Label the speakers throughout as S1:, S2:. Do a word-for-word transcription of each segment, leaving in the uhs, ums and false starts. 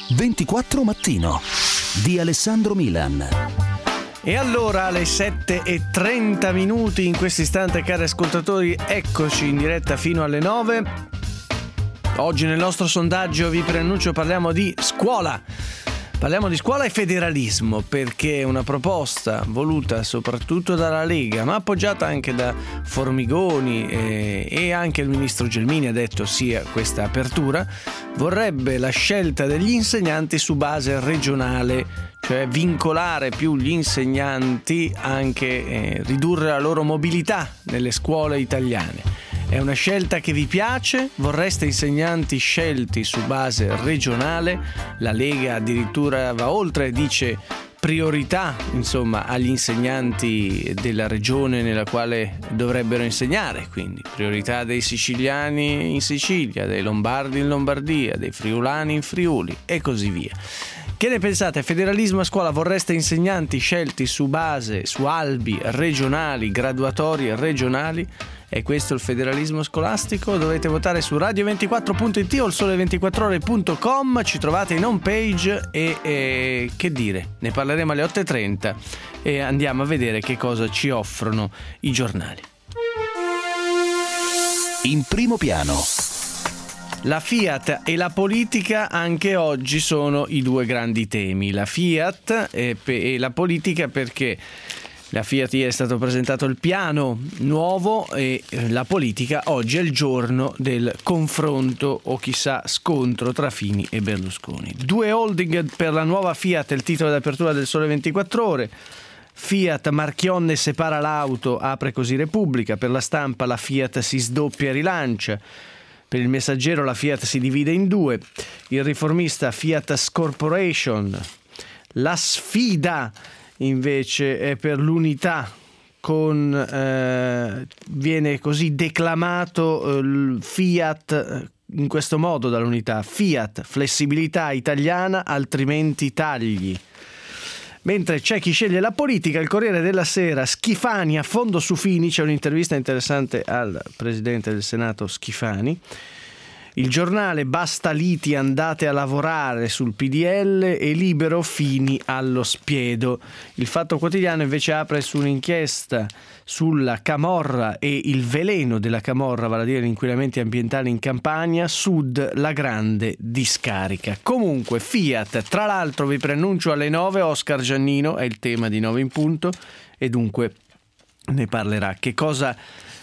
S1: ventiquattro Mattino di Alessandro Milan.
S2: E allora alle sette e trenta minuti in questo istante, cari ascoltatori, eccoci in diretta fino alle nove. Oggi nel nostro sondaggio, vi preannuncio, parliamo di scuola. Parliamo di scuola e federalismo, perché è una proposta voluta soprattutto dalla Lega, ma appoggiata anche da Formigoni e, e anche il ministro Gelmini ha detto sì a questa apertura. Vorrebbe la scelta degli insegnanti su base regionale, cioè vincolare più gli insegnanti, anche eh, ridurre la loro mobilità nelle scuole italiane. È una scelta che vi piace? Vorreste insegnanti scelti su base regionale? La Lega addirittura va oltre e dice priorità, insomma, agli insegnanti della regione nella quale dovrebbero insegnare, quindi priorità dei siciliani in Sicilia, dei lombardi in Lombardia, dei friulani in Friuli e così via. Che ne pensate? Federalismo a scuola, vorreste insegnanti scelti su base, su albi regionali, graduatorie regionali? È questo il federalismo scolastico? Dovete votare su radio ventiquattro punto it o il sole ventiquattro ore punto com, ci trovate in home page e, e che dire, ne parleremo alle otto e trenta e andiamo a vedere che cosa ci offrono i giornali.
S1: In primo piano.
S2: La Fiat e la politica anche oggi sono i due grandi temi. La Fiat e, e la politica, perché la Fiat ieri è stato presentato il piano nuovo e la politica oggi è il giorno del confronto o chissà scontro tra Fini e Berlusconi. Due holding per la nuova Fiat, il titolo d'apertura del Sole ventiquattro ore. Fiat, Marchionne separa l'auto, apre così Repubblica. Per la Stampa la Fiat si sdoppia e rilancia. Per il Messaggero la Fiat si divide in due. Il Riformista, Fiat Corporation. La sfida invece è per l'unità, con eh, viene così declamato eh, Fiat in questo modo dall'unità: Fiat, flessibilità italiana, altrimenti tagli. Mentre c'è chi sceglie la politica, il Corriere della Sera, Schifani a fondo su Fini, c'è un'intervista interessante al presidente del Senato Schifani. Il Giornale, basta liti, andate a lavorare sul P D L, e Libero, Fini allo spiedo. Il Fatto Quotidiano invece apre su un'inchiesta sulla camorra e il veleno della camorra, vale a dire gli inquinamenti ambientali in Campania, Sud la grande discarica. Comunque Fiat, tra l'altro vi preannuncio alle nove Oscar Giannino, è il tema di nove in punto e dunque ne parlerà. Che cosa...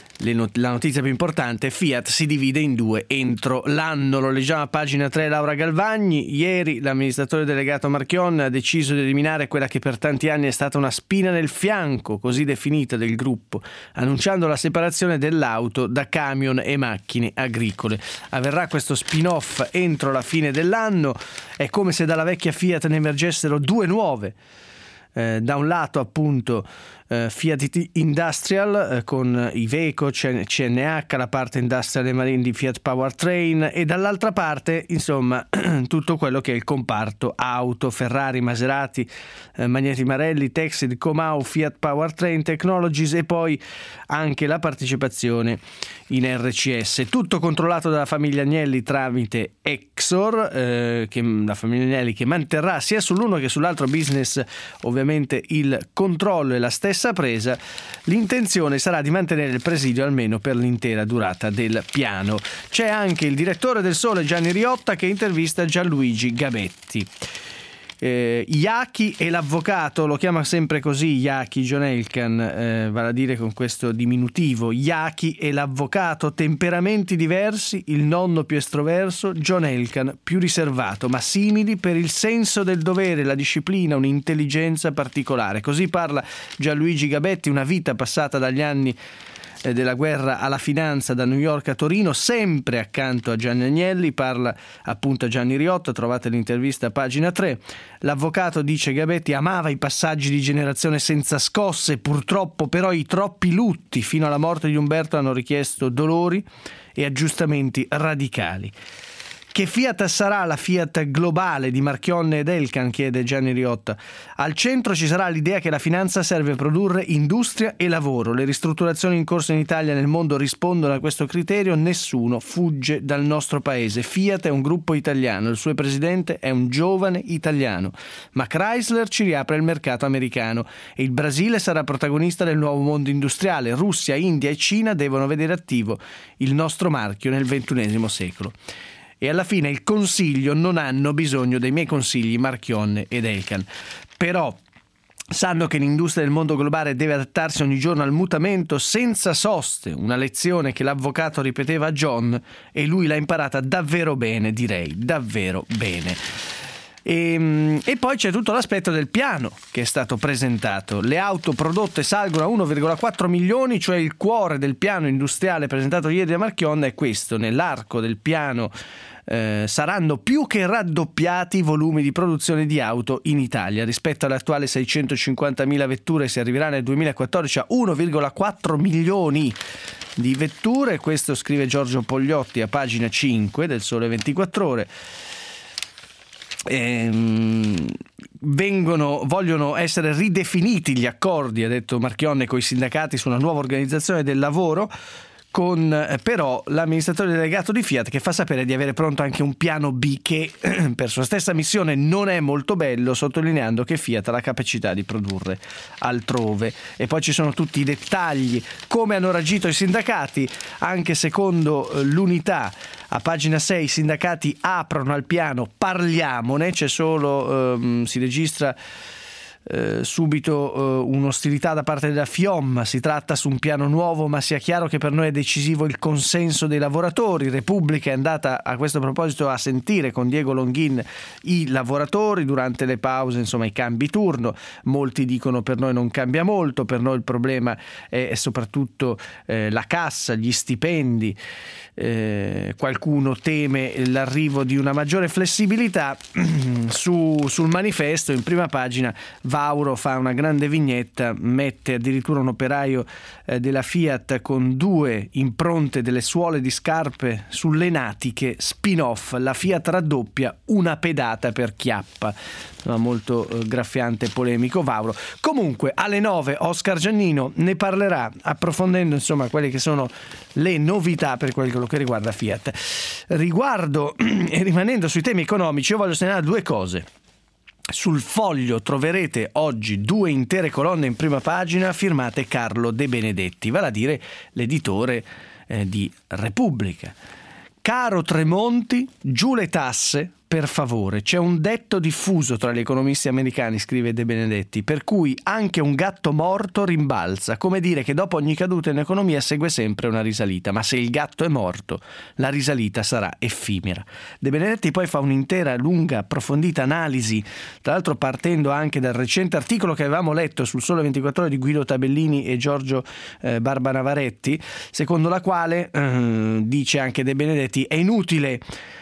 S2: La notizia più importante: Fiat si divide in due entro l'anno, lo leggiamo a pagina tre. Laura Galvagni, ieri l'amministratore delegato Marchionne ha deciso di eliminare quella che per tanti anni è stata una spina nel fianco, così definita, del gruppo, annunciando la separazione dell'auto da camion e macchine agricole. Avverrà questo spin-off entro la fine dell'anno. È come se dalla vecchia Fiat ne emergessero due nuove. Eh, da un lato appunto eh, Fiat Industrial eh, con Iveco, C N H, la parte industrial e marine di Fiat Powertrain, e dall'altra parte insomma tutto quello che è il comparto auto, Ferrari, Maserati, eh, Magneti Marelli, Texid, Comau, Fiat Powertrain Technologies e poi anche la partecipazione in R C S, tutto controllato dalla famiglia Agnelli tramite Exor, eh, che, la famiglia Agnelli che manterrà sia sull'uno che sull'altro business ovviamente il controllo e la stessa presa. L'intenzione sarà di mantenere il presidio almeno per l'intera durata del piano. C'è anche il direttore del Sole Gianni Riotta che intervista Gianluigi Gabetti. Eh, Iachi e l'avvocato, lo chiama sempre così Iachi, John Elkann, eh, vale a dire con questo diminutivo, Iachi e l'avvocato, temperamenti diversi, il nonno più estroverso, John Elkann più riservato, ma simili per il senso del dovere, la disciplina, un'intelligenza particolare. Così parla Gianluigi Gabetti, una vita passata dagli anni della guerra alla finanza, da New York a Torino, sempre accanto a Gianni Agnelli. Parla appunto a Gianni Riotta, trovate l'intervista a pagina tre. L'avvocato, dice Gabetti, amava i passaggi di generazione senza scosse, purtroppo però i troppi lutti fino alla morte di Umberto hanno richiesto dolori e aggiustamenti radicali. Che Fiat sarà la Fiat globale di Marchionne ed Elkann, chiede Gianni Riotta. Al centro ci sarà l'idea che la finanza serve a produrre industria e lavoro. Le ristrutturazioni in corso in Italia e nel mondo rispondono a questo criterio. Nessuno fugge dal nostro paese. Fiat è un gruppo italiano, il suo presidente è un giovane italiano. Ma Chrysler ci riapre il mercato americano e il Brasile sarà protagonista del nuovo mondo industriale. Russia, India e Cina devono vedere attivo il nostro marchio nel ventunesimo secolo. E alla fine il Consiglio non hanno bisogno dei miei consigli Marchionne ed Elkann. Però sanno che l'industria del mondo globale deve adattarsi ogni giorno al mutamento senza soste, una lezione che l'avvocato ripeteva a John e lui l'ha imparata davvero bene, direi, davvero bene. E, e poi c'è tutto l'aspetto del piano che è stato presentato. Le auto prodotte salgono a uno virgola quattro milioni, cioè il cuore del piano industriale presentato ieri da Marchionne è questo. Nell'arco del piano eh, saranno più che raddoppiati i volumi di produzione di auto in Italia. Rispetto all'attuale seicentocinquantamila vetture si arriverà nel duemilaquattordici a uno virgola quattro milioni di vetture. Questo scrive Giorgio Pogliotti a pagina cinque del Sole ventiquattro Ore. Ehm, vengono, vogliono essere ridefiniti gli accordi, ha detto Marchionne, con i sindacati su una nuova organizzazione del lavoro, con eh, però l'amministratore delegato di Fiat che fa sapere di avere pronto anche un piano B che per sua stessa missione non è molto bello, sottolineando che Fiat ha la capacità di produrre altrove. E poi ci sono tutti i dettagli, come hanno reagito i sindacati. Anche secondo eh, l'Unità, a pagina sei, i sindacati aprono al piano, parliamone, c'è solo, ehm, si registra Eh, subito eh, un'ostilità da parte della FIOM. Si tratta su un piano nuovo, ma sia chiaro che per noi è decisivo il consenso dei lavoratori. Repubblica è andata a questo proposito a sentire con Diego Longhin i lavoratori durante le pause, insomma i cambi turno. Molti dicono per noi non cambia molto, per noi il problema è, è soprattutto eh, la cassa, gli stipendi. Eh, qualcuno teme l'arrivo di una maggiore flessibilità. Su, sul manifesto in prima pagina Vauro fa una grande vignetta, mette addirittura un operaio eh, della Fiat con due impronte delle suole di scarpe sulle natiche, spin-off, la Fiat raddoppia, una pedata per Chiappa. No, molto eh, graffiante e polemico Vauro. Comunque alle nove Oscar Giannino ne parlerà approfondendo insomma quelle che sono le novità per quello che riguarda Fiat. Riguardo e rimanendo sui temi economici, io voglio segnalare due cose. Sul Foglio troverete oggi due intere colonne in prima pagina firmate Carlo De Benedetti, vale a dire l'editore eh, di Repubblica. Caro Tremonti, giù le tasse, per favore. C'è un detto diffuso tra gli economisti americani, scrive De Benedetti, per cui anche un gatto morto rimbalza, come dire che dopo ogni caduta in economia segue sempre una risalita, ma se il gatto è morto, la risalita sarà effimera. De Benedetti poi fa un'intera, lunga, approfondita analisi, tra l'altro partendo anche dal recente articolo che avevamo letto sul Sole ventiquattro Ore di Guido Tabellini e Giorgio eh, Barbanavaretti, secondo la quale, eh, dice anche De Benedetti, è inutile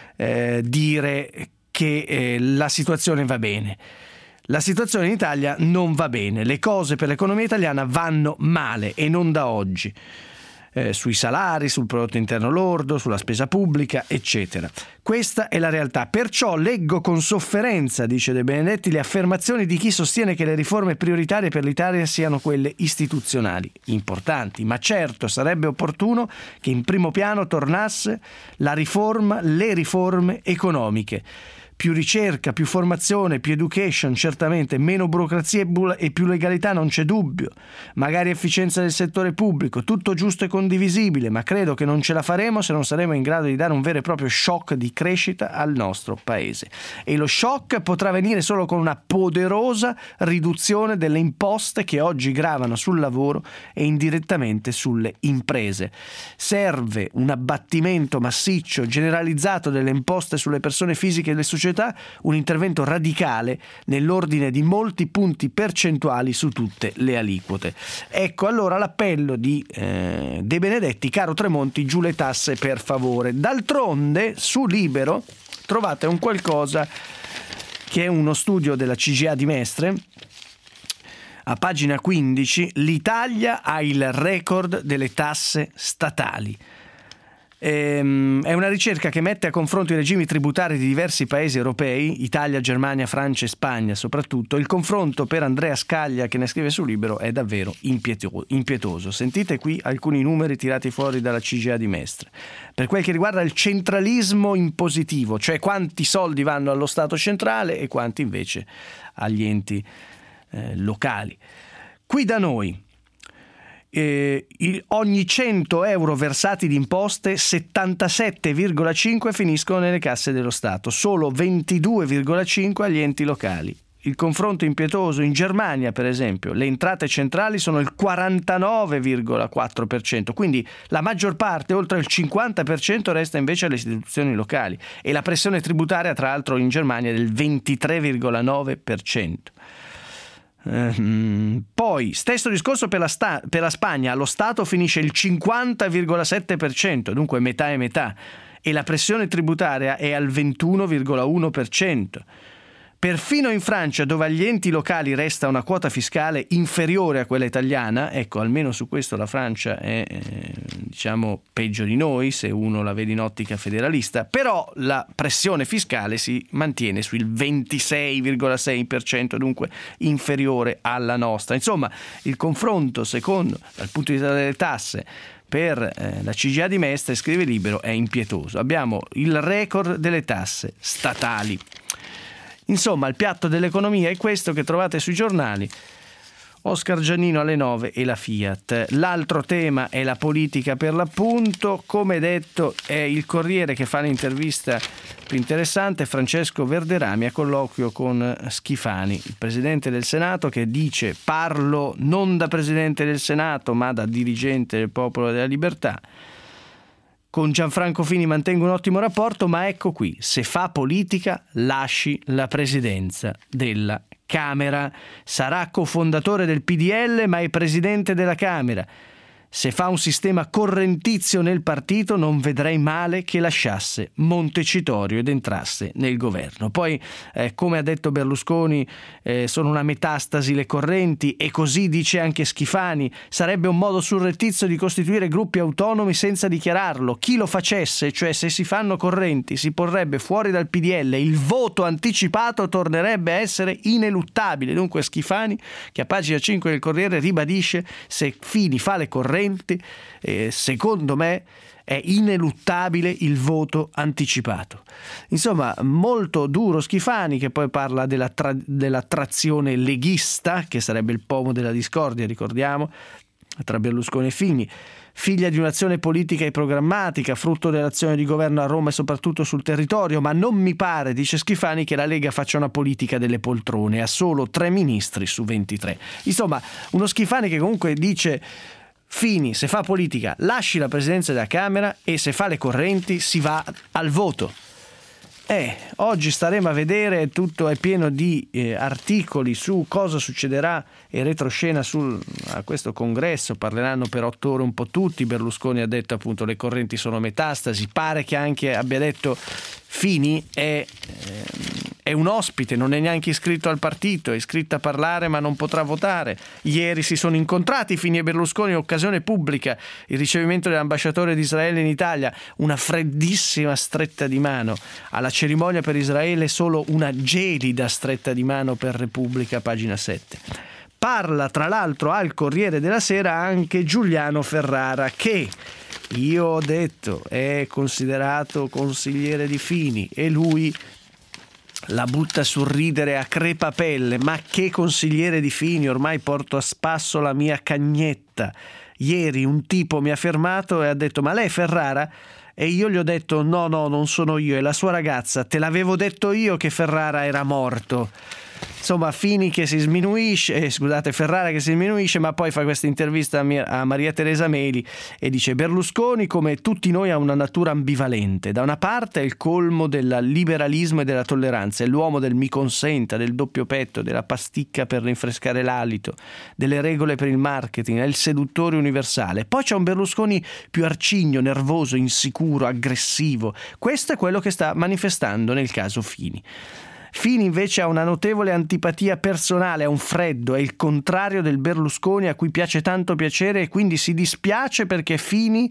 S2: Eh, dire che eh, la situazione va bene. La situazione in Italia non va bene, le cose per l'economia italiana vanno male e non da oggi. Eh, sui salari, sul prodotto interno lordo, sulla spesa pubblica, eccetera. Questa è la realtà. Perciò leggo con sofferenza, dice De Benedetti, le affermazioni di chi sostiene che le riforme prioritarie per l'Italia siano quelle istituzionali, importanti, ma certo sarebbe opportuno che in primo piano tornasse la riforma, le riforme economiche. Più ricerca, più formazione, più education, certamente, meno burocrazia e più legalità, non c'è dubbio. Magari efficienza del settore pubblico, tutto giusto e condivisibile, ma credo che non ce la faremo se non saremo in grado di dare un vero e proprio shock di crescita al nostro paese. E lo shock potrà venire solo con una poderosa riduzione delle imposte che oggi gravano sul lavoro e indirettamente sulle imprese. Serve un abbattimento massiccio, generalizzato delle imposte sulle persone fisiche e le società, un intervento radicale nell'ordine di molti punti percentuali su tutte le aliquote. Ecco allora l'appello di eh, De Benedetti: caro Tremonti, giù le tasse per favore. D'altronde su Libero trovate un qualcosa che è uno studio della C G I A di Mestre. A pagina quindici, l'Italia ha il record delle tasse statali. Ehm, è una ricerca che mette a confronto i regimi tributari di diversi paesi europei, Italia, Germania, Francia e Spagna soprattutto. Il confronto, per Andrea Scaglia, che ne scrive sul libro, è davvero impieto- impietoso. Sentite qui alcuni numeri tirati fuori dalla C G A di Mestre. Per quel che riguarda il centralismo impositivo, cioè quanti soldi vanno allo Stato centrale e quanti invece agli enti eh, locali. Qui da noi Eh, il, ogni cento euro versati di imposte, settantasette virgola cinque finiscono nelle casse dello Stato, solo ventidue virgola cinque agli enti locali. Il confronto impietoso: in Germania, per esempio, le entrate centrali sono il quarantanove virgola quattro per cento, quindi la maggior parte, oltre il cinquanta per cento, resta invece alle istituzioni locali, e la pressione tributaria, tra l'altro, in Germania è del ventitré virgola nove per cento. Uh, poi stesso discorso per la, sta- per la Spagna. Allo Stato finisce il cinquanta virgola sette per cento, dunque metà e metà, e la pressione tributaria è al ventuno virgola uno per cento. Perfino in Francia, dove agli enti locali resta una quota fiscale inferiore a quella italiana, ecco, almeno su questo la Francia è eh, diciamo peggio di noi, se uno la vede in ottica federalista, però la pressione fiscale si mantiene sul ventisei virgola sei per cento, dunque inferiore alla nostra. Insomma, il confronto, secondo, dal punto di vista delle tasse, per eh, la C G A di Mestre, scrive Libero, è impietoso. Abbiamo il record delle tasse statali. Insomma, il piatto dell'economia è questo che trovate sui giornali. Oscar Giannino alle nove e la Fiat. L'altro tema è la politica, per l'appunto. Come detto, è il Corriere che fa l'intervista più interessante. Francesco Verderami a colloquio con Schifani, il Presidente del Senato, che dice: parlo non da Presidente del Senato ma da dirigente del Popolo della Libertà. Con Gianfranco Fini mantengo un ottimo rapporto, ma ecco qui, se fa politica lasci la presidenza della Camera. Sarà cofondatore del P D L ma è presidente della Camera. Se fa un sistema correntizio nel partito non vedrei male che lasciasse Montecitorio ed entrasse nel governo. Poi, eh, come ha detto Berlusconi, eh, sono una metastasi le correnti, e così dice anche Schifani. Sarebbe un modo surrettizio di costituire gruppi autonomi senza dichiararlo. Chi lo facesse, cioè se si fanno correnti, si porrebbe fuori dal P D L, il voto anticipato tornerebbe a essere ineluttabile. Dunque Schifani, che a pagina cinque del Corriere ribadisce: se Fini fa le correnti, Eh, secondo me è ineluttabile il voto anticipato. Insomma, molto duro Schifani, che poi parla della, tra- della trazione leghista, che sarebbe il pomo della discordia, ricordiamo, tra Berlusconi e Fini. Figlia di un'azione politica e programmatica, frutto dell'azione di governo a Roma e soprattutto sul territorio, ma non mi pare, dice Schifani, che la Lega faccia una politica delle poltrone, ha solo tre ministri su ventitré. Insomma, uno Schifani che comunque dice: Fini, se fa politica, lasci la presidenza della Camera, e se fa le correnti si va al voto. Eh, oggi staremo a vedere, tutto è pieno di eh, articoli su cosa succederà e retroscena sul, a questo congresso. Parleranno per otto ore un po' tutti. Berlusconi ha detto appunto le correnti sono metastasi, pare che anche abbia detto Fini è, eh, è un ospite, non è neanche iscritto al partito, è iscritto a parlare ma non potrà votare. Ieri si sono incontrati Fini e Berlusconi in occasione pubblica, il ricevimento dell'ambasciatore di Israele in Italia, una freddissima stretta di mano. Alla cerimonia per Israele solo una gelida stretta di mano per Repubblica, pagina sette. Parla tra l'altro al Corriere della Sera anche Giuliano Ferrara, che io ho detto è considerato consigliere di Fini, e lui la butta sul ridere a crepapelle. Ma che consigliere di Fini, ormai porto a spasso la mia cagnetta. Ieri un tipo mi ha fermato e ha detto: ma lei è Ferrara? E io gli ho detto: no no, non sono io, è la sua ragazza, te l'avevo detto io che Ferrara era morto. Insomma, Fini che si sminuisce, eh, scusate, Ferrara che si sminuisce, ma poi fa questa intervista a, mia, a Maria Teresa Meli e dice: Berlusconi, come tutti noi, ha una natura ambivalente. Da una parte è il colmo del liberalismo e della tolleranza, è l'uomo del mi consenta, del doppio petto, della pasticca per rinfrescare l'alito, delle regole per il marketing, è il seduttore universale. Poi c'è un Berlusconi più arcigno, nervoso, insicuro, aggressivo. Questo è quello che sta manifestando nel caso Fini. Fini invece ha una notevole antipatia personale, ha un freddo, è il contrario del Berlusconi a cui piace tanto piacere, e quindi si dispiace perché Fini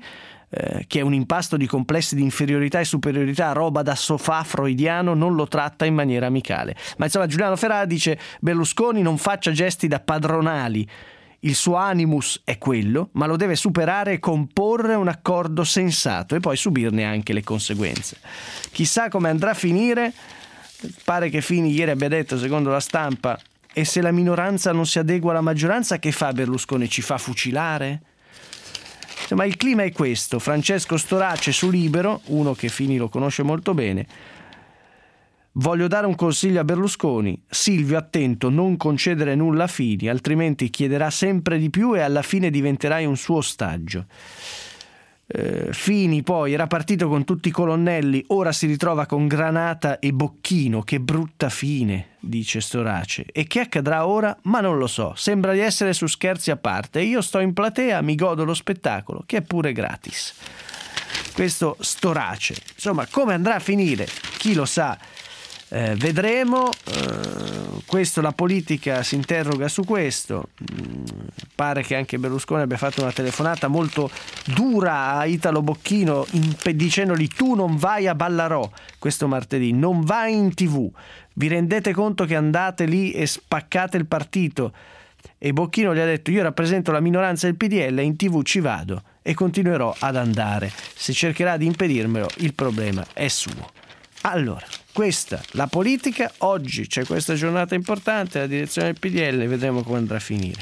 S2: eh, che è un impasto di complessi di inferiorità e superiorità, roba da sofà freudiano, non lo tratta in maniera amicale. Ma insomma Giuliano Ferrara dice: Berlusconi non faccia gesti da padronali, il suo animus è quello, ma lo deve superare e comporre un accordo sensato e poi subirne anche le conseguenze. Chissà come andrà a finire. Pare che Fini ieri abbia detto, secondo la Stampa: e se la minoranza non si adegua alla maggioranza, che fa Berlusconi? Ci fa fucilare? Insomma, il clima è questo. Francesco Storace su Libero, uno che Fini lo conosce molto bene: voglio dare un consiglio a Berlusconi. Silvio, attento, non concedere nulla a Fini, altrimenti chiederà sempre di più e alla fine diventerai un suo ostaggio. Eh, Fini poi era partito con tutti i colonnelli, ora si ritrova con Granata e Bocchino. Che brutta fine, dice Storace. E che accadrà ora? Ma non lo so, sembra di essere su Scherzi a parte. Io sto in platea, mi godo lo spettacolo, che è pure gratis. Questo Storace. Insomma, come andrà a finire? Chi lo sa? Eh, vedremo. Eh, questo, la politica si interroga su questo. Mm, pare che anche Berlusconi abbia fatto una telefonata molto dura a Italo Bocchino, imp- dicendogli: tu non vai a Ballarò questo martedì, non vai in tv, vi rendete conto che andate lì e spaccate il partito? E Bocchino gli ha detto: io rappresento la minoranza del P D L, in tv ci vado e continuerò ad andare, se cercherà di impedirmelo il problema è suo. Allora, questa la politica. Oggi c'è questa giornata importante, la direzione del P D L, vedremo come andrà a finire.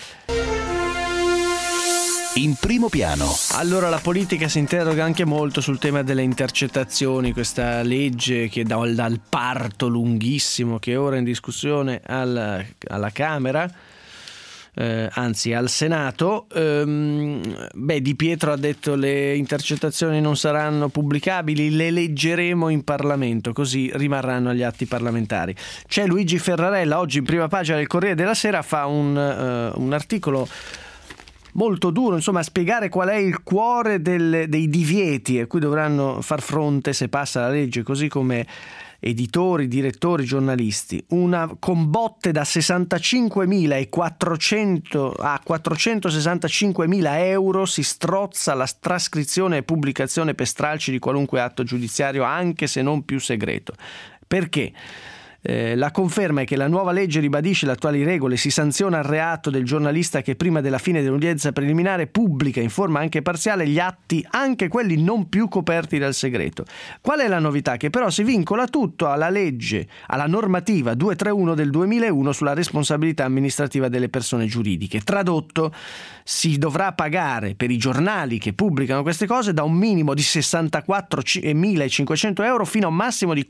S1: In primo piano.
S2: Allora, la politica si interroga anche molto sul tema delle intercettazioni, questa legge che dal, dal parto lunghissimo che è ora in discussione alla, alla Camera, eh, anzi al Senato. ehm, beh, Di Pietro ha detto: le intercettazioni non saranno pubblicabili, le leggeremo in Parlamento, così rimarranno agli atti parlamentari. C'è Luigi Ferrarella, oggi in prima pagina del Corriere della Sera, fa un, uh, un articolo molto duro, insomma, a spiegare qual è il cuore del, dei divieti a cui dovranno far fronte se passa la legge, così come editori, direttori, giornalisti. Una con botte da sessantacinquemila e quattrocento a quattrocentosessantacinquemila euro si strozza la trascrizione e pubblicazione per stralci di qualunque atto giudiziario, anche se non più segreto. Perché? Eh, la conferma è che la nuova legge ribadisce le attuali regole, si sanziona il reato del giornalista che prima della fine dell'udienza preliminare pubblica in forma anche parziale gli atti, anche quelli non più coperti dal segreto. Qual è la novità? Che però si vincola tutto alla legge, alla normativa duecentotrentuno del duemilauno sulla responsabilità amministrativa delle persone giuridiche. Tradotto, si dovrà pagare per i giornali che pubblicano queste cose da un minimo di sessantaquattromilacinquecento euro fino a un massimo di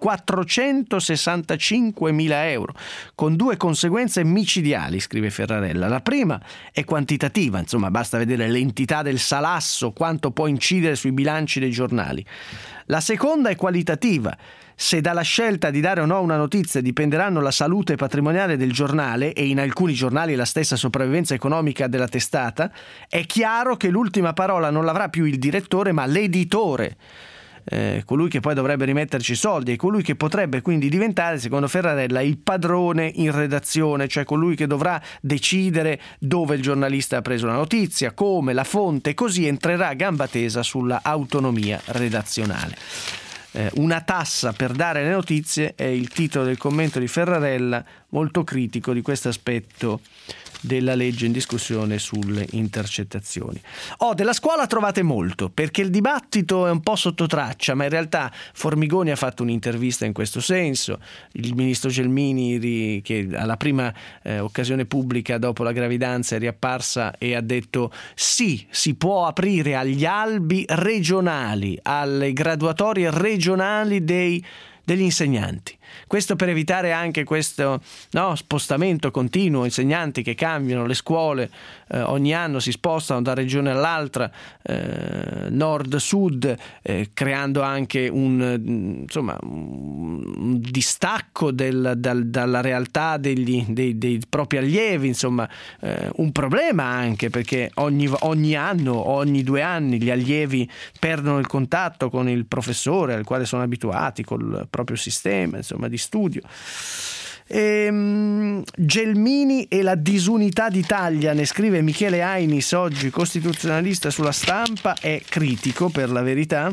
S2: quattrocentosessantacinquemila euro, con due conseguenze micidiali, scrive Ferrarella. La prima è quantitativa, insomma, basta vedere l'entità del salasso, quanto può incidere sui bilanci dei giornali. La seconda è qualitativa. Se dalla scelta di dare o no una notizia dipenderanno la salute patrimoniale del giornale e in alcuni giornali la stessa sopravvivenza economica della testata, è chiaro che l'ultima parola non l'avrà più il direttore ma l'editore, eh, colui che poi dovrebbe rimetterci i soldi e colui che potrebbe quindi diventare, secondo Ferrarella, il padrone in redazione, cioè colui che dovrà decidere dove il giornalista ha preso la notizia, come, la fonte, così entrerà a gamba tesa sulla autonomia redazionale. Una tassa per dare le notizie è il titolo del commento di Ferrarella, molto critico di questo aspetto della legge in discussione sulle intercettazioni. Oh, della scuola trovate molto, perché il dibattito è un po' sotto traccia, ma in realtà Formigoni ha fatto un'intervista in questo senso. Il ministro Gelmini, che alla prima eh, occasione pubblica dopo la gravidanza è riapparsa e ha detto: sì, si può aprire agli albi regionali, alle graduatorie regionali dei degli insegnanti. Questo per evitare anche questo no, spostamento continuo, insegnanti che cambiano le scuole, eh, ogni anno si spostano da regione all'altra, eh, nord-sud, eh, creando anche un, insomma, un distacco del, dal, dalla realtà degli, dei, dei propri allievi, insomma, eh, un problema anche perché ogni, ogni anno, ogni due anni gli allievi perdono il contatto con il professore al quale sono abituati, col proprio sistema, insomma, di studio. Ehm, Gelmini e la disunità d'Italia, ne scrive Michele Ainis oggi, costituzionalista, sulla Stampa. È critico, per la verità,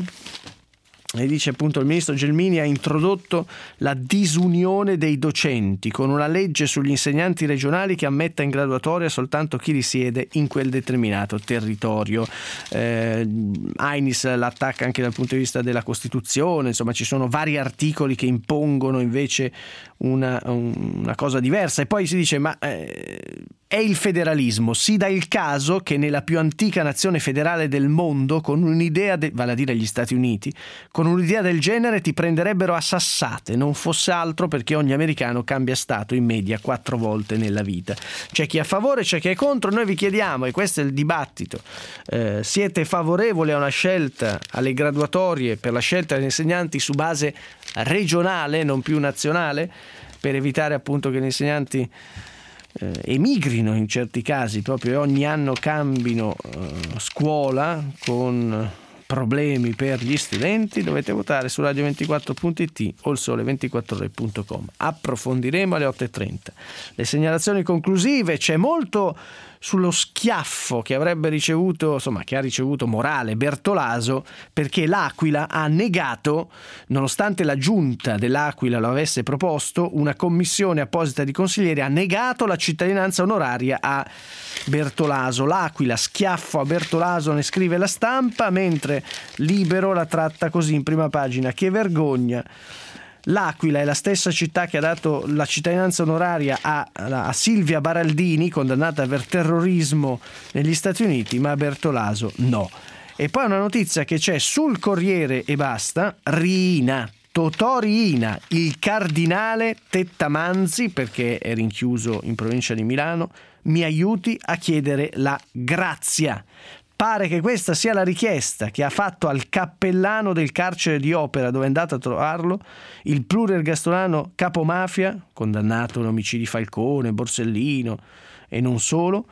S2: e dice appunto: il ministro Gelmini ha introdotto la disunione dei docenti con una legge sugli insegnanti regionali che ammetta in graduatoria soltanto chi risiede in quel determinato territorio. eh, Ainis l'attacca anche dal punto di vista della Costituzione, insomma ci sono vari articoli che impongono invece una, una cosa diversa, e poi si dice ma eh, è il federalismo, si dà il caso che nella più antica nazione federale del mondo, con un'idea, de- vale a dire gli Stati Uniti, con un'idea del genere ti prenderebbero a sassate, non fosse altro perché ogni americano cambia stato in media quattro volte nella vita. C'è chi è a favore, c'è chi è contro. Noi vi chiediamo, e questo è il dibattito, eh, siete favorevoli a una scelta, alle graduatorie per la scelta degli insegnanti su base regionale, non più nazionale, per evitare appunto che gli insegnanti Eh, emigrino in certi casi, proprio ogni anno cambino eh, scuola con problemi per gli studenti? Dovete votare su radio ventiquattro punto it o il sole ventiquattro ore punto com. Approfondiremo alle otto e trenta le segnalazioni conclusive. C'è molto sullo schiaffo che avrebbe ricevuto, insomma che ha ricevuto morale Bertolaso, perché l'Aquila ha negato, nonostante la giunta dell'Aquila lo avesse proposto, una commissione apposita di consiglieri ha negato la cittadinanza onoraria a Bertolaso. L'Aquila, schiaffo a Bertolaso, ne scrive la Stampa, mentre Libero la tratta così in prima pagina: che vergogna. L'Aquila è la stessa città che ha dato la cittadinanza onoraria a, a Silvia Baraldini, condannata per terrorismo negli Stati Uniti, ma a Bertolaso no. E poi una notizia che c'è sul Corriere e basta: Riina, Totò Riina, il cardinale Tettamanzi, perché è rinchiuso in provincia di Milano, mi aiuti a chiedere la grazia. Pare che questa sia la richiesta che ha fatto al cappellano del carcere di Opera, dove è andato a trovarlo, il pluriergastonano capomafia, condannato in omicidi Falcone, Borsellino e non solo.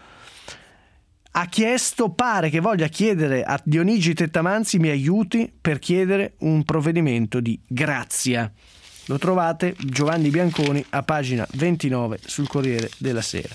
S2: Ha chiesto, pare che voglia chiedere a Dionigi Tettamanzi mi aiuti per chiedere un provvedimento di grazia. Lo trovate, Giovanni Bianconi, a pagina ventinove sul Corriere della Sera.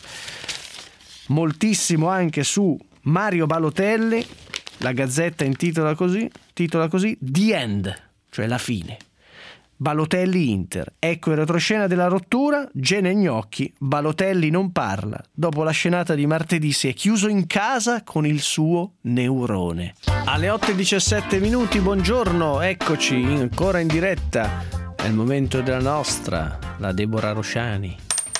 S2: Moltissimo anche su Mario Balotelli, la Gazzetta intitola così, titola così The End, cioè la fine. Balotelli Inter, ecco il retroscena della rottura, Gene Gnocchi, Balotelli non parla, dopo la scenata di martedì si è chiuso in casa con il suo neurone. Alle otto e diciassette minuti, buongiorno, eccoci ancora in diretta, è il momento della nostra, la Deborah Rosciani.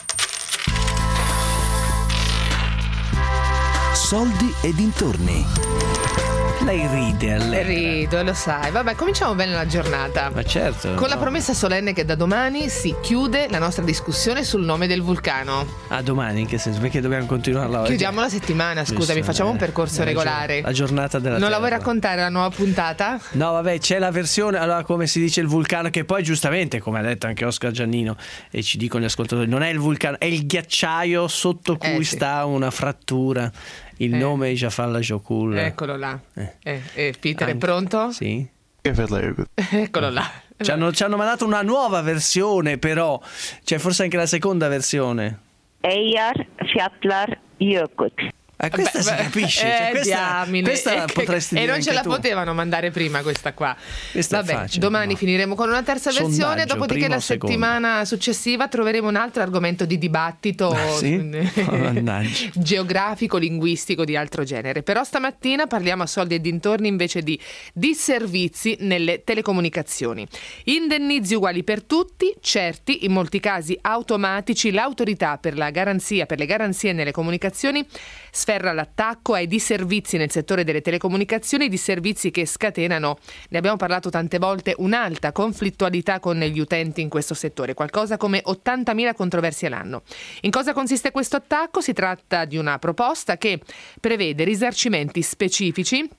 S1: Soldi e dintorni.
S2: Lei ride, allegra.
S3: Rido, lo sai. Vabbè, cominciamo bene la giornata.
S2: Ma certo.
S3: Con
S2: no.
S3: la promessa solenne che da domani si chiude la nostra discussione sul nome del vulcano.
S2: Ah, domani? In che senso? Perché dobbiamo continuarla oggi?
S3: Chiudiamo la settimana, scusami,
S2: Giusto,
S3: facciamo
S2: eh,
S3: un percorso
S2: eh,
S3: regolare.
S2: La giornata della
S3: Non
S2: terra.
S3: la vuoi raccontare la nuova puntata?
S2: No, vabbè, c'è la versione, allora come si dice il vulcano, che poi giustamente, come ha detto anche Oscar Giannino, e ci dicono gli ascoltatori, non è il vulcano, è il ghiacciaio sotto cui
S3: Eh, sì.
S2: sta una frattura. Il
S3: Eh.
S2: nome è Jafar Jokul.
S3: Eccolo là.
S2: Eh.
S3: Eh, eh, Peter,
S2: Anche-
S3: è pronto?
S2: Sì.
S3: Eccolo là.
S2: Ci hanno, ci hanno mandato una nuova versione, però c'è forse anche la seconda versione.
S4: Eyjar Fjallar Jökull.
S2: Eh, questa
S3: Beh,
S2: si
S3: beh,
S2: capisce,
S3: eh,
S2: cioè, questa,
S3: diamine.
S2: questa
S3: E che-
S2: potresti
S3: e
S2: dire
S3: non ce
S2: anche
S3: la
S2: tu.
S3: potevano mandare prima questa qua.
S2: Questa è
S3: Vabbè,
S2: facile,
S3: domani
S2: no.
S3: finiremo con una terza versione,
S2: Sondaggio,
S3: dopodiché
S2: prima
S3: la
S2: o seconda?
S3: settimana successiva troveremo un altro argomento di dibattito
S2: Ah, sì? Oh, mannaggia.
S3: geografico, linguistico di altro genere. Però stamattina parliamo a soldi e dintorni invece di disservizi nelle telecomunicazioni. Indennizi uguali per tutti, certi, in molti casi automatici. L'autorità per la garanzia, per le garanzie nelle comunicazioni sferra l'attacco ai disservizi nel settore delle telecomunicazioni, disservizi che scatenano, ne abbiamo parlato tante volte, un'alta conflittualità con gli utenti in questo settore, qualcosa come ottantamila controversie all'anno. In cosa consiste questo attacco? Si tratta di una proposta che prevede risarcimenti specifici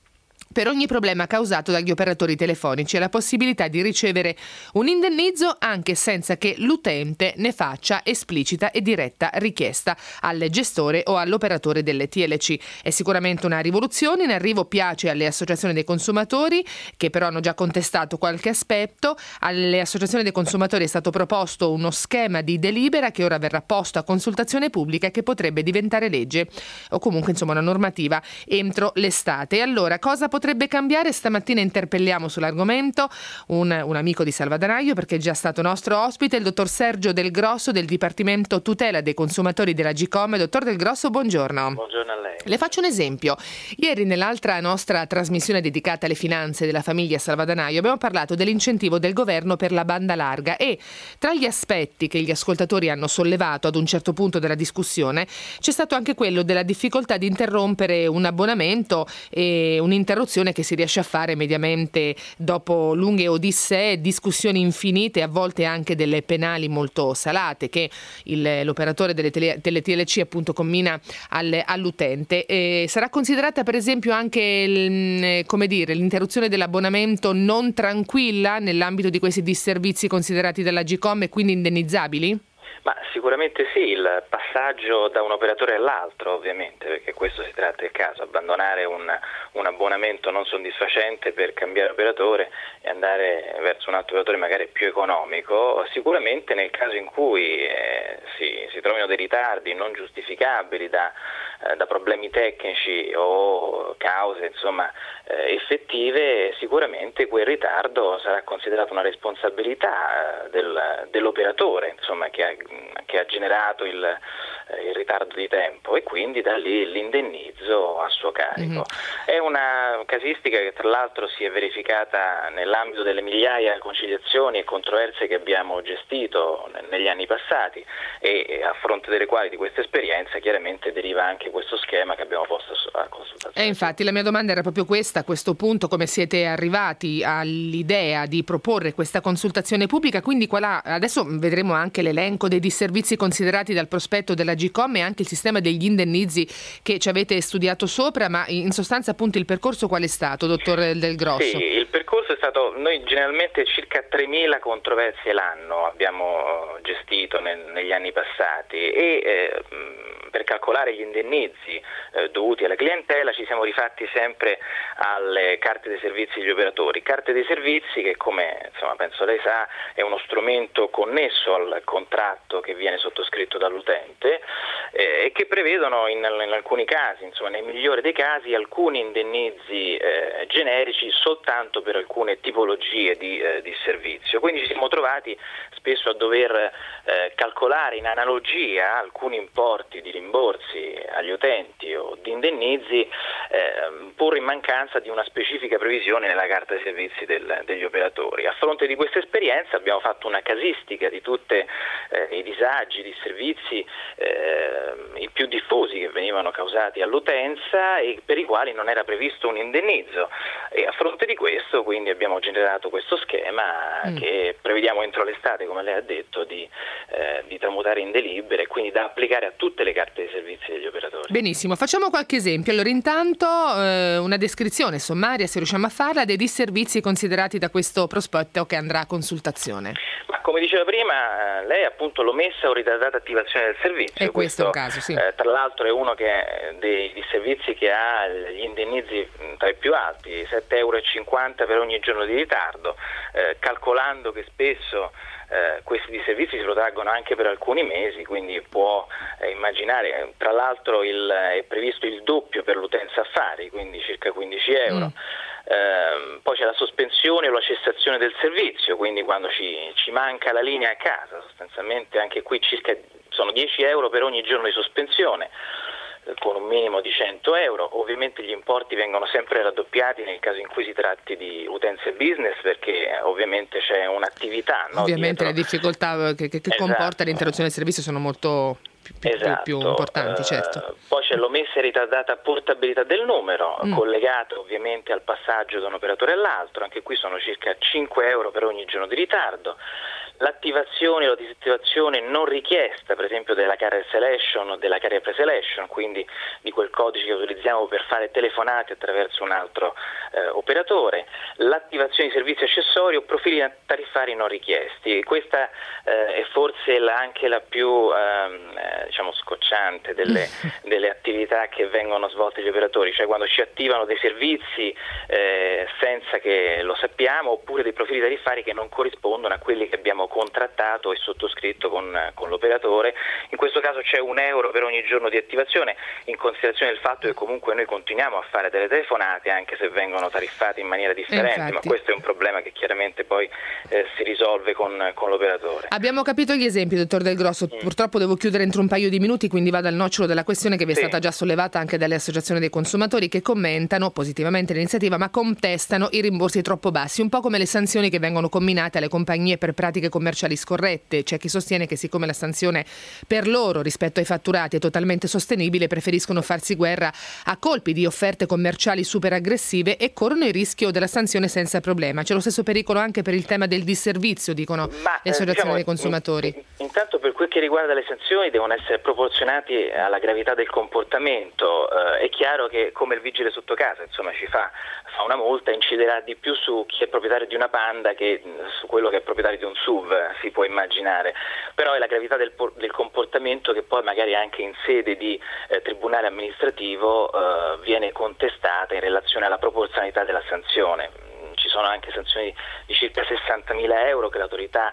S3: per ogni problema causato dagli operatori telefonici e la possibilità di ricevere un indennizzo anche senza che l'utente ne faccia esplicita e diretta richiesta al gestore o all'operatore delle T L C. È sicuramente una rivoluzione, in arrivo, piace alle associazioni dei consumatori che però hanno già contestato qualche aspetto. Alle associazioni dei consumatori è stato proposto uno schema di delibera che ora verrà posto a consultazione pubblica e che potrebbe diventare legge o comunque insomma una normativa entro l'estate. E allora cosa potrebbe cambiare? Stamattina interpelliamo sull'argomento un, un amico di Salvadanaio, perché è già stato nostro ospite, il dottor Sergio Del Grosso del Dipartimento Tutela dei Consumatori della Agcom. Dottor Del Grosso, buongiorno.
S5: Buongiorno a lei.
S3: Le faccio un esempio. Ieri nell'altra nostra trasmissione dedicata alle finanze della famiglia Salvadanaio abbiamo parlato dell'incentivo del governo per la banda larga e tra gli aspetti che gli ascoltatori hanno sollevato ad un certo punto della discussione c'è stato anche quello della difficoltà di interrompere un abbonamento e un'interruzione che si riesce a fare mediamente dopo lunghe odissee, discussioni infinite, a volte anche delle penali molto salate che il, l'operatore delle, tele, delle T L C appunto commina al, all'utente. E sarà considerata per esempio anche il, come dire, l'interruzione dell'abbonamento non tranquilla nell'ambito di questi disservizi considerati dalla Agcom e quindi indennizzabili?
S5: Ma sicuramente sì, il passaggio da un operatore all'altro ovviamente, perché questo si tratta del caso, abbandonare un, un abbonamento non soddisfacente per cambiare operatore e andare verso un altro operatore magari più economico, sicuramente nel caso in cui eh, si, si trovino dei ritardi non giustificabili da, eh, da problemi tecnici o cause insomma eh, effettive, sicuramente quel ritardo sarà considerato una responsabilità eh, del, dell'operatore insomma che ha che ha generato il, eh, il ritardo di tempo e quindi da lì l'indennizzo a suo carico. Mm-hmm. È una casistica che tra l'altro si è verificata nell'ambito delle migliaia di conciliazioni e controversie che abbiamo gestito negli anni passati e, e a fronte delle quali di questa esperienza chiaramente deriva anche questo schema che abbiamo posto a consultazione.
S3: E infatti la mia domanda era proprio questa, a questo punto come siete arrivati all'idea di proporre questa consultazione pubblica, quindi qual ha, adesso vedremo anche l'elenco dei disservizi considerati dal prospetto della Agcom e anche il sistema degli indennizi che ci avete studiato sopra, ma in sostanza appunto il percorso qual è stato, dottor Del Grosso?
S5: Sì, il percorso è stato, noi generalmente circa tremila controversie l'anno abbiamo gestito nel, negli anni passati e eh, per calcolare gli indennizi eh, dovuti alla clientela ci siamo rifatti sempre alle carte dei servizi degli operatori, carte dei servizi che come insomma penso lei sa è uno strumento connesso al contratto che viene sottoscritto dall'utente eh, e che prevedono in, in alcuni casi, insomma nei migliori dei casi, alcuni indennizi eh, generici soltanto per alcune tipologie di, eh, di servizio. Quindi ci siamo trovati spesso a dover eh, calcolare in analogia alcuni importi di rimborsi agli utenti o di indennizi eh, pur in mancanza di una specifica previsione nella carta dei servizi del, degli operatori. A fronte di questa esperienza abbiamo fatto una casistica di tutti eh, i disagi, i servizi eh, i più diffusi che venivano causati all'utenza e per i quali non era previsto un indennizzo e a fronte di questo quindi abbiamo generato questo schema mm. che prevediamo entro l'estate, come lei ha detto, di, eh, di tramutare in delibere e quindi da applicare a tutte le carte dei servizi degli operatori.
S3: Benissimo, facciamo qualche esempio. Allora intanto eh, una descrizione sommaria, se riusciamo a farla, dei disservizi considerati da questo prospetto che andrà a consultazione.
S5: Ma come diceva prima, lei ha appunto l'omessa o ritardata attivazione del servizio.
S3: E questo, questo è un caso, sì.
S5: Eh, tra l'altro è uno che, dei disservizi che ha gli indennizi tra i più alti, sette euro e cinquanta per ogni giorno di ritardo, eh, calcolando che spesso Eh, questi disservizi si protraggono anche per alcuni mesi, quindi può eh, immaginare, tra l'altro il, è previsto il doppio per l'utenza affari, quindi circa quindici euro. Mm. Eh, poi c'è la sospensione o la cessazione del servizio, quindi quando ci, ci manca la linea a casa, sostanzialmente anche qui circa sono dieci euro per ogni giorno di sospensione, con un minimo di cento euro. Ovviamente gli importi vengono sempre raddoppiati nel caso in cui si tratti di utenze business perché ovviamente c'è un'attività. No,
S3: ovviamente
S5: dietro.
S3: Le difficoltà che, che, che
S5: esatto.
S3: comporta l'interruzione del servizio sono molto più, più,
S5: esatto.
S3: più importanti, certo.
S5: Uh, poi c'è l'omessa e ritardata portabilità del numero,
S3: mm.
S5: collegato ovviamente al passaggio da un operatore all'altro, anche qui sono circa cinque euro per ogni giorno di ritardo. l'attivazione o la disattivazione non richiesta, per esempio della carrier selection o della carrier preselection, quindi di quel codice che utilizziamo per fare telefonate attraverso un altro eh, operatore, l'attivazione di servizi accessori o profili tariffari non richiesti. Questa eh, è forse la, anche la più ehm, eh, diciamo scocciante delle, delle attività che vengono svolte dagli operatori, cioè quando ci attivano dei servizi eh, senza che lo sappiamo, oppure dei profili tariffari che non corrispondono a quelli che abbiamo contrattato e sottoscritto con, con l'operatore. In questo caso c'è un euro per ogni giorno di attivazione, in considerazione del fatto che comunque noi continuiamo a fare delle telefonate anche se vengono tariffate in maniera differente,
S3: Infatti.
S5: ma questo è un problema che chiaramente poi eh, si risolve con, con l'operatore.
S3: Abbiamo capito gli esempi, dottor Del Grosso. Mm. Purtroppo devo chiudere entro un paio di minuti, quindi vado al nocciolo della questione che vi è sì. stata già sollevata anche dalle associazioni dei consumatori, che commentano positivamente l'iniziativa ma contestano i rimborsi troppo bassi, un po' come le sanzioni che vengono comminate alle compagnie per pratiche commerciali scorrette. C'è chi sostiene che siccome la sanzione per loro rispetto ai fatturati è totalmente sostenibile, preferiscono farsi guerra a colpi di offerte commerciali super aggressive e corrono il rischio della sanzione senza problema. C'è lo stesso pericolo anche per il tema del disservizio, dicono
S5: Ma,
S3: le associazioni
S5: eh, diciamo,
S3: dei consumatori.
S5: In, intanto per quel che riguarda le sanzioni devono essere proporzionati alla gravità del comportamento. Eh, è chiaro che come il vigile sotto casa, insomma, ci fa, fa una multa, inciderà di più su chi è proprietario di una Panda che su quello che è proprietario di un S U V, si può immaginare. Però è la gravità del, del comportamento che poi magari anche in sede di eh, tribunale amministrativo eh, viene contestata in relazione alla proporzionalità della sanzione. Ci sono anche sanzioni di circa sessantamila euro che l'autorità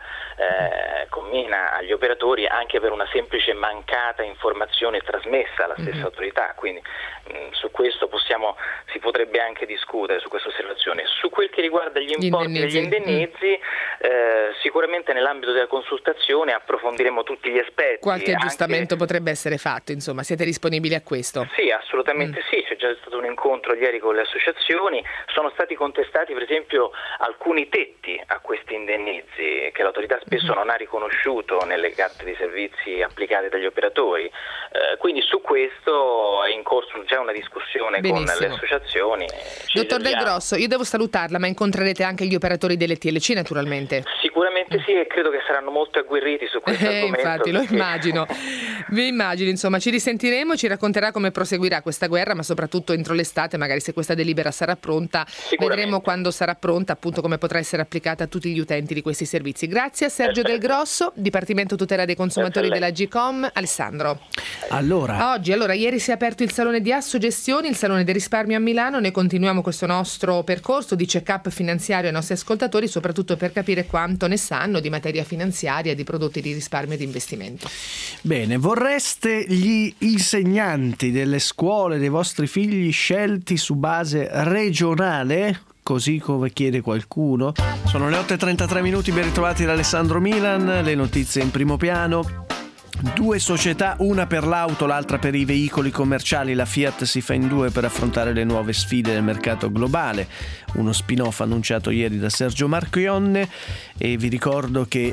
S5: eh, commina agli operatori anche per una semplice mancata informazione trasmessa alla stessa mm-hmm. autorità, quindi mh, su questo possiamo, si potrebbe anche discutere su questa osservazione. Su quel che riguarda gli importi degli indennizi, mm. eh, sicuramente nell'ambito della consultazione approfondiremo tutti gli aspetti.
S3: Qualche
S5: anche...
S3: aggiustamento potrebbe essere fatto, insomma, siete disponibili a questo?
S5: Sì, assolutamente mm. sì, c'è già stato un incontro ieri con le associazioni, sono stati contestati per esempio alcuni tetti a questi indennizi che l'autorità spesso non ha riconosciuto nelle carte di servizi applicate dagli operatori, eh, quindi su questo è in corso già una discussione Benissimo. con le associazioni.
S3: Dottor Del Grosso, io devo salutarla, ma incontrerete anche gli operatori delle T L C naturalmente?
S5: Sicuramente sì, e credo che saranno molto agguerriti su questo
S3: eh,
S5: argomento.
S3: Infatti, lo immagino. Vi immagino, insomma, ci risentiremo, ci racconterà come proseguirà questa guerra, ma soprattutto entro l'estate, magari se questa delibera sarà pronta, vedremo quando sarà pronta, appunto come potrà essere applicata a tutti gli utenti di questi servizi. Grazie a Sergio Perfetto. Del Grosso, Dipartimento Tutela dei Consumatori della Agcom. Alessandro.
S2: Allora.
S3: Oggi, allora, ieri si è aperto il Salone di Assogestioni, il Salone del Risparmio a Milano. Ne continuiamo questo nostro percorso di check-up finanziario ai nostri ascoltatori, soprattutto per capire quanto ne sanno di materia finanziaria, di prodotti di risparmio e di investimento.
S2: Bene, vorreste gli insegnanti delle scuole dei vostri figli scelti su base regionale? Così come chiede qualcuno. Sono le otto e trentatré minuti, ben ritrovati da Alessandro Milan, le notizie in primo piano. Due società, una per l'auto, l'altra per i veicoli commerciali. La Fiat si fa in due per affrontare le nuove sfide del mercato globale. Uno spin-off annunciato ieri da Sergio Marchionne, e vi ricordo che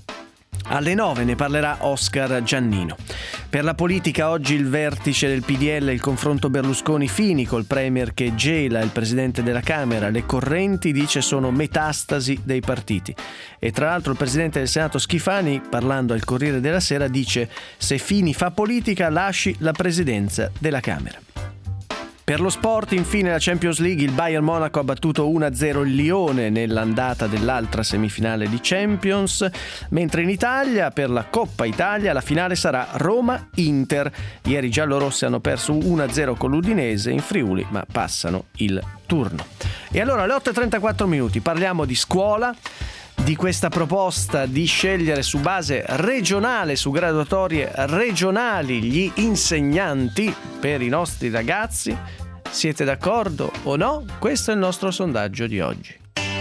S2: alle nove ne parlerà Oscar Giannino. Per la politica oggi il vertice del P D L, il confronto Berlusconi-Fini col premier che gela il presidente della Camera. Le correnti, dice, sono metastasi dei partiti. E tra l'altro il presidente del Senato Schifani, parlando al Corriere della Sera, dice: se Fini fa politica lasci la presidenza della Camera. Per lo sport, infine, la Champions League, il Bayern Monaco ha battuto uno a zero il Lione nell'andata dell'altra semifinale di Champions, mentre in Italia, per la Coppa Italia, la finale sarà Roma-Inter. Ieri i giallorossi hanno perso uno a zero con l'Udinese in Friuli, ma passano il turno. E allora alle otto e trentaquattro minuti parliamo di scuola, di questa proposta di scegliere su base regionale, su graduatorie regionali, gli insegnanti per i nostri ragazzi. Siete d'accordo o no? Questo è il nostro sondaggio di oggi.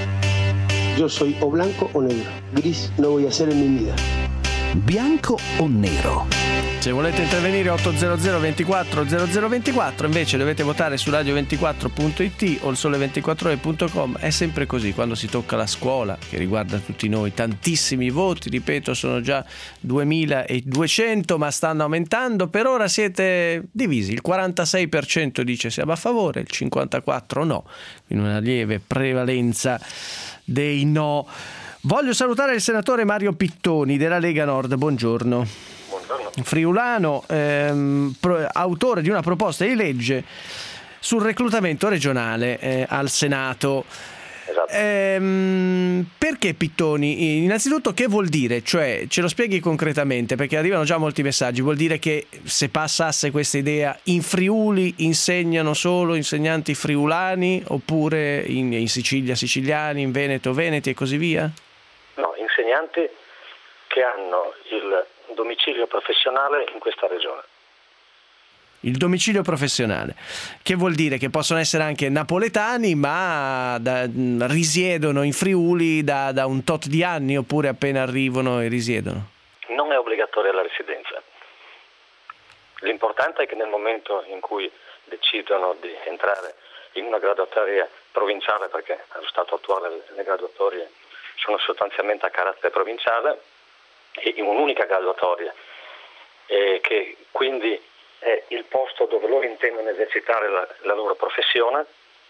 S6: Yo soy o blanco o negro. Gris no voy a ser en mi vida.
S1: Bianco o nero?
S2: Se volete intervenire otto zero zero ventiquattro zero zero ventiquattro, invece dovete votare su radio ventiquattro punto it o il sole ventiquattro ore punto com. È sempre così quando si tocca la scuola, che riguarda tutti noi. Tantissimi voti, ripeto, sono già duemiladuecento, ma stanno aumentando. Per ora siete divisi, il quarantasei per cento dice siamo a favore, il cinquantaquattro per cento no, in una lieve prevalenza dei no. Voglio salutare il senatore Mario Pittoni della Lega Nord, buongiorno.
S7: Buongiorno.
S2: Friulano, ehm, pro, autore di una proposta di legge sul reclutamento regionale eh, al Senato.
S7: Esatto.
S2: Ehm, perché Pittoni? Innanzitutto che vuol dire? Cioè, ce lo spieghi concretamente, perché arrivano già molti messaggi. Vuol dire che se passasse questa idea in Friuli insegnano solo insegnanti friulani, oppure in, in Sicilia siciliani, in Veneto veneti e così via?
S7: No, insegnanti che hanno il domicilio professionale in questa regione.
S2: Il domicilio professionale, che vuol dire che possono essere anche napoletani, ma da, risiedono in Friuli da, da un tot di anni, oppure appena arrivano e risiedono?
S7: Non è obbligatoria la residenza. L'importante è che nel momento in cui decidono di entrare in una graduatoria provinciale, perché allo stato attuale le graduatorie sono sostanzialmente a carattere provinciale, e in un'unica graduatoria, e che quindi è il posto dove loro intendono esercitare la, la loro professione,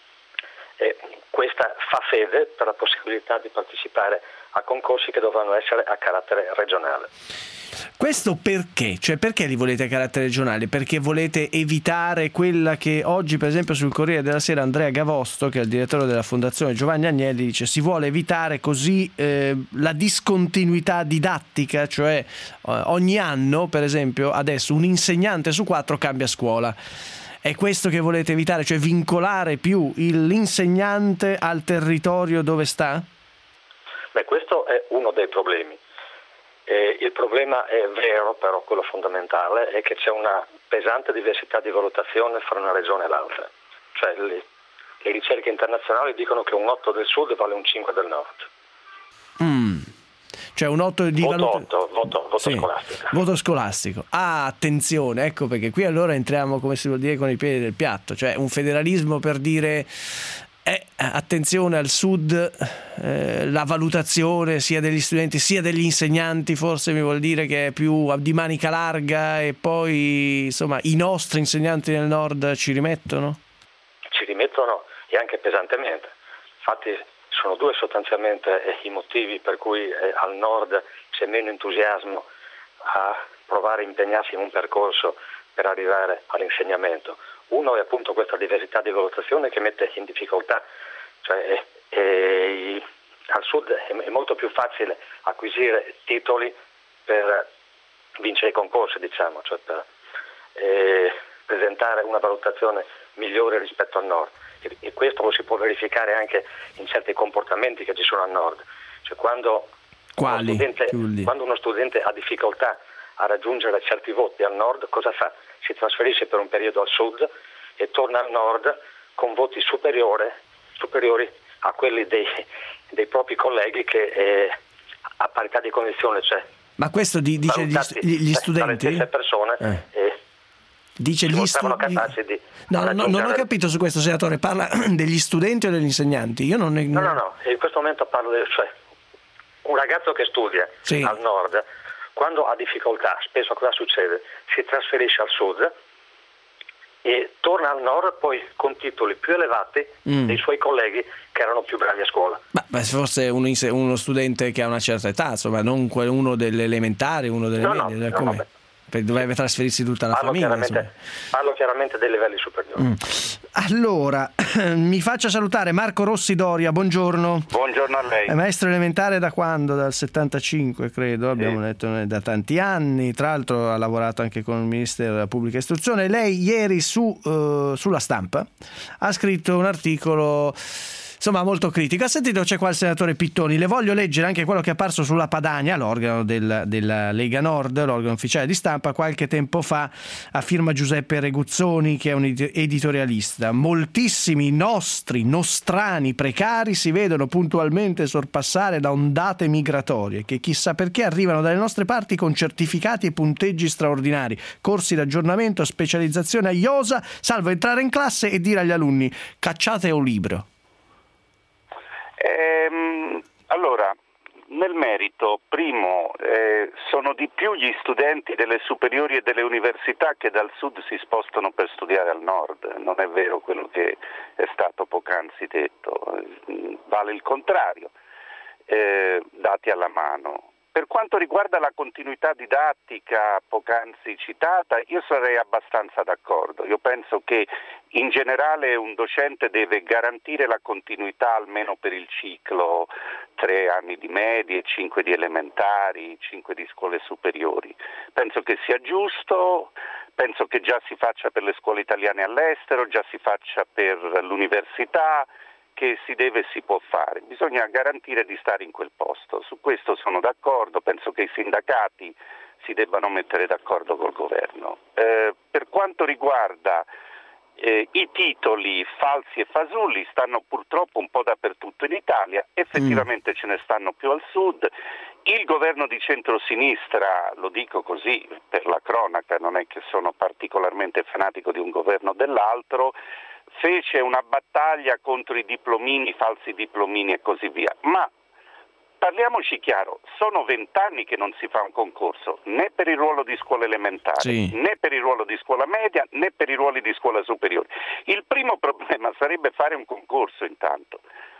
S7: e questa fa fede per la possibilità di partecipare a concorsi che dovranno essere a carattere regionale.
S2: Questo perché? Cioè, perché li volete a carattere regionale? Perché volete evitare quella che oggi, per esempio, sul Corriere della Sera Andrea Gavosto, che è il direttore della Fondazione Giovanni Agnelli, dice si vuole evitare così eh, la discontinuità didattica, cioè eh, ogni anno, per esempio, adesso un insegnante su quattro cambia scuola. È questo che volete evitare? Cioè vincolare più l'insegnante al territorio dove sta?
S7: Beh, questo è uno dei problemi. Eh, il problema è vero, però quello fondamentale è che c'è una pesante diversità di valutazione fra una regione e l'altra. Cioè le, le ricerche internazionali dicono che un otto del sud vale un cinque del nord.
S2: Mm. Cioè un otto di
S7: voto,
S2: valuta...
S7: otto, voto, voto
S2: sì,
S7: scolastico.
S2: Voto scolastico. Ah, attenzione, ecco perché qui allora entriamo, come si vuol dire, con i piedi del piatto. Cioè un federalismo per dire... Eh, attenzione al sud, eh, la valutazione sia degli studenti sia degli insegnanti forse mi vuol dire che è più di manica larga, e poi insomma i nostri insegnanti del nord ci rimettono?
S7: Ci rimettono e anche pesantemente. Infatti sono due sostanzialmente i motivi per cui eh, al nord c'è meno entusiasmo a provare a impegnarsi in un percorso per arrivare all'insegnamento. Uno è appunto questa diversità di valutazione che mette in difficoltà, cioè è, è, al sud è, è molto più facile acquisire titoli per vincere i concorsi, diciamo, cioè per eh, presentare una valutazione migliore rispetto al nord, e, e questo lo si può verificare anche in certi comportamenti che ci sono al nord. Cioè quando,
S2: Quali?
S7: Uno studente, quando uno studente ha difficoltà a raggiungere certi voti al nord, cosa fa? Si trasferisce per un periodo al sud e torna al nord con voti superiori, superiori a quelli dei, dei propri colleghi che eh, a parità di condizione, cioè
S2: ma questo di, dice gli, gli studenti?
S7: Dalle stesse persone
S2: eh.
S7: eh,
S2: dice gli studenti.
S7: Di
S2: no, no, no, non ho capito su questo, senatore, parla degli studenti o degli insegnanti? Io non ne...
S7: No, no, no, in questo momento parlo di cioè, un ragazzo che studia
S2: sì.
S7: al nord. Quando ha difficoltà, spesso cosa succede? Si trasferisce al sud e torna al nord poi con titoli più elevati mm. dei suoi colleghi che erano più bravi a scuola.
S2: Ma, ma forse uno, uno studente che ha una certa età, insomma, non uno delle elementari, uno delle
S7: no,
S2: medie,
S7: no,
S2: come?
S7: No,
S2: dovrebbe trasferirsi tutta la
S7: parlo
S2: famiglia.
S7: Chiaramente, parlo chiaramente dei livelli superiori.
S2: Mm. Allora, mi faccia salutare Marco Rossi Doria, buongiorno.
S8: Buongiorno a lei.
S2: È maestro elementare da quando? Dal settantacinque credo, abbiamo sì. detto da tanti anni, tra l'altro ha lavorato anche con il Ministero della Pubblica Istruzione. Lei ieri su uh, sulla Stampa ha scritto un articolo insomma molto critico. Ha sentito, c'è qua il senatore Pittoni, le voglio leggere anche quello che è apparso sulla Padania, l'organo del, della Lega Nord, l'organo ufficiale di stampa, qualche tempo fa, a firma Giuseppe Reguzzoni, che è un editorialista. Moltissimi nostri, nostrani precari si vedono puntualmente sorpassare da ondate migratorie che chissà perché arrivano dalle nostre parti con certificati e punteggi straordinari, corsi d'aggiornamento, specializzazione a iosa, salvo entrare in classe e dire agli alunni cacciate un libro.
S8: Ehm, allora, nel merito, primo, eh, sono di più gli studenti delle superiori e delle università che dal sud si spostano per studiare al nord, non è vero quello che è stato poc'anzi detto, vale il contrario. eh, dati alla mano. Per quanto riguarda la continuità didattica poc'anzi citata, io sarei abbastanza d'accordo. Io penso che in generale un docente deve garantire la continuità almeno per il ciclo, tre anni di medie, cinque di elementari, cinque di scuole superiori. Penso che sia giusto, penso che già si faccia per le scuole italiane all'estero, già si faccia per l'università, che si deve e si può fare. Bisogna garantire di stare in quel posto. Su questo sono d'accordo, penso che i sindacati si debbano mettere d'accordo col governo. Eh, per quanto riguarda eh, i titoli falsi e fasulli, stanno purtroppo un po' dappertutto in Italia, effettivamente mm. ce ne stanno più al sud. Il governo di centrosinistra, lo dico così per la cronaca, non è che sono particolarmente fanatico di un governo o dell'altro, fece una battaglia contro i diplomini, i falsi diplomini e così via. Ma parliamoci chiaro, sono vent'anni che non si fa un concorso né per il ruolo di scuola elementare, sì. né per il ruolo di scuola media, né per i ruoli di scuola superiore. Il primo problema sarebbe fare un concorso intanto.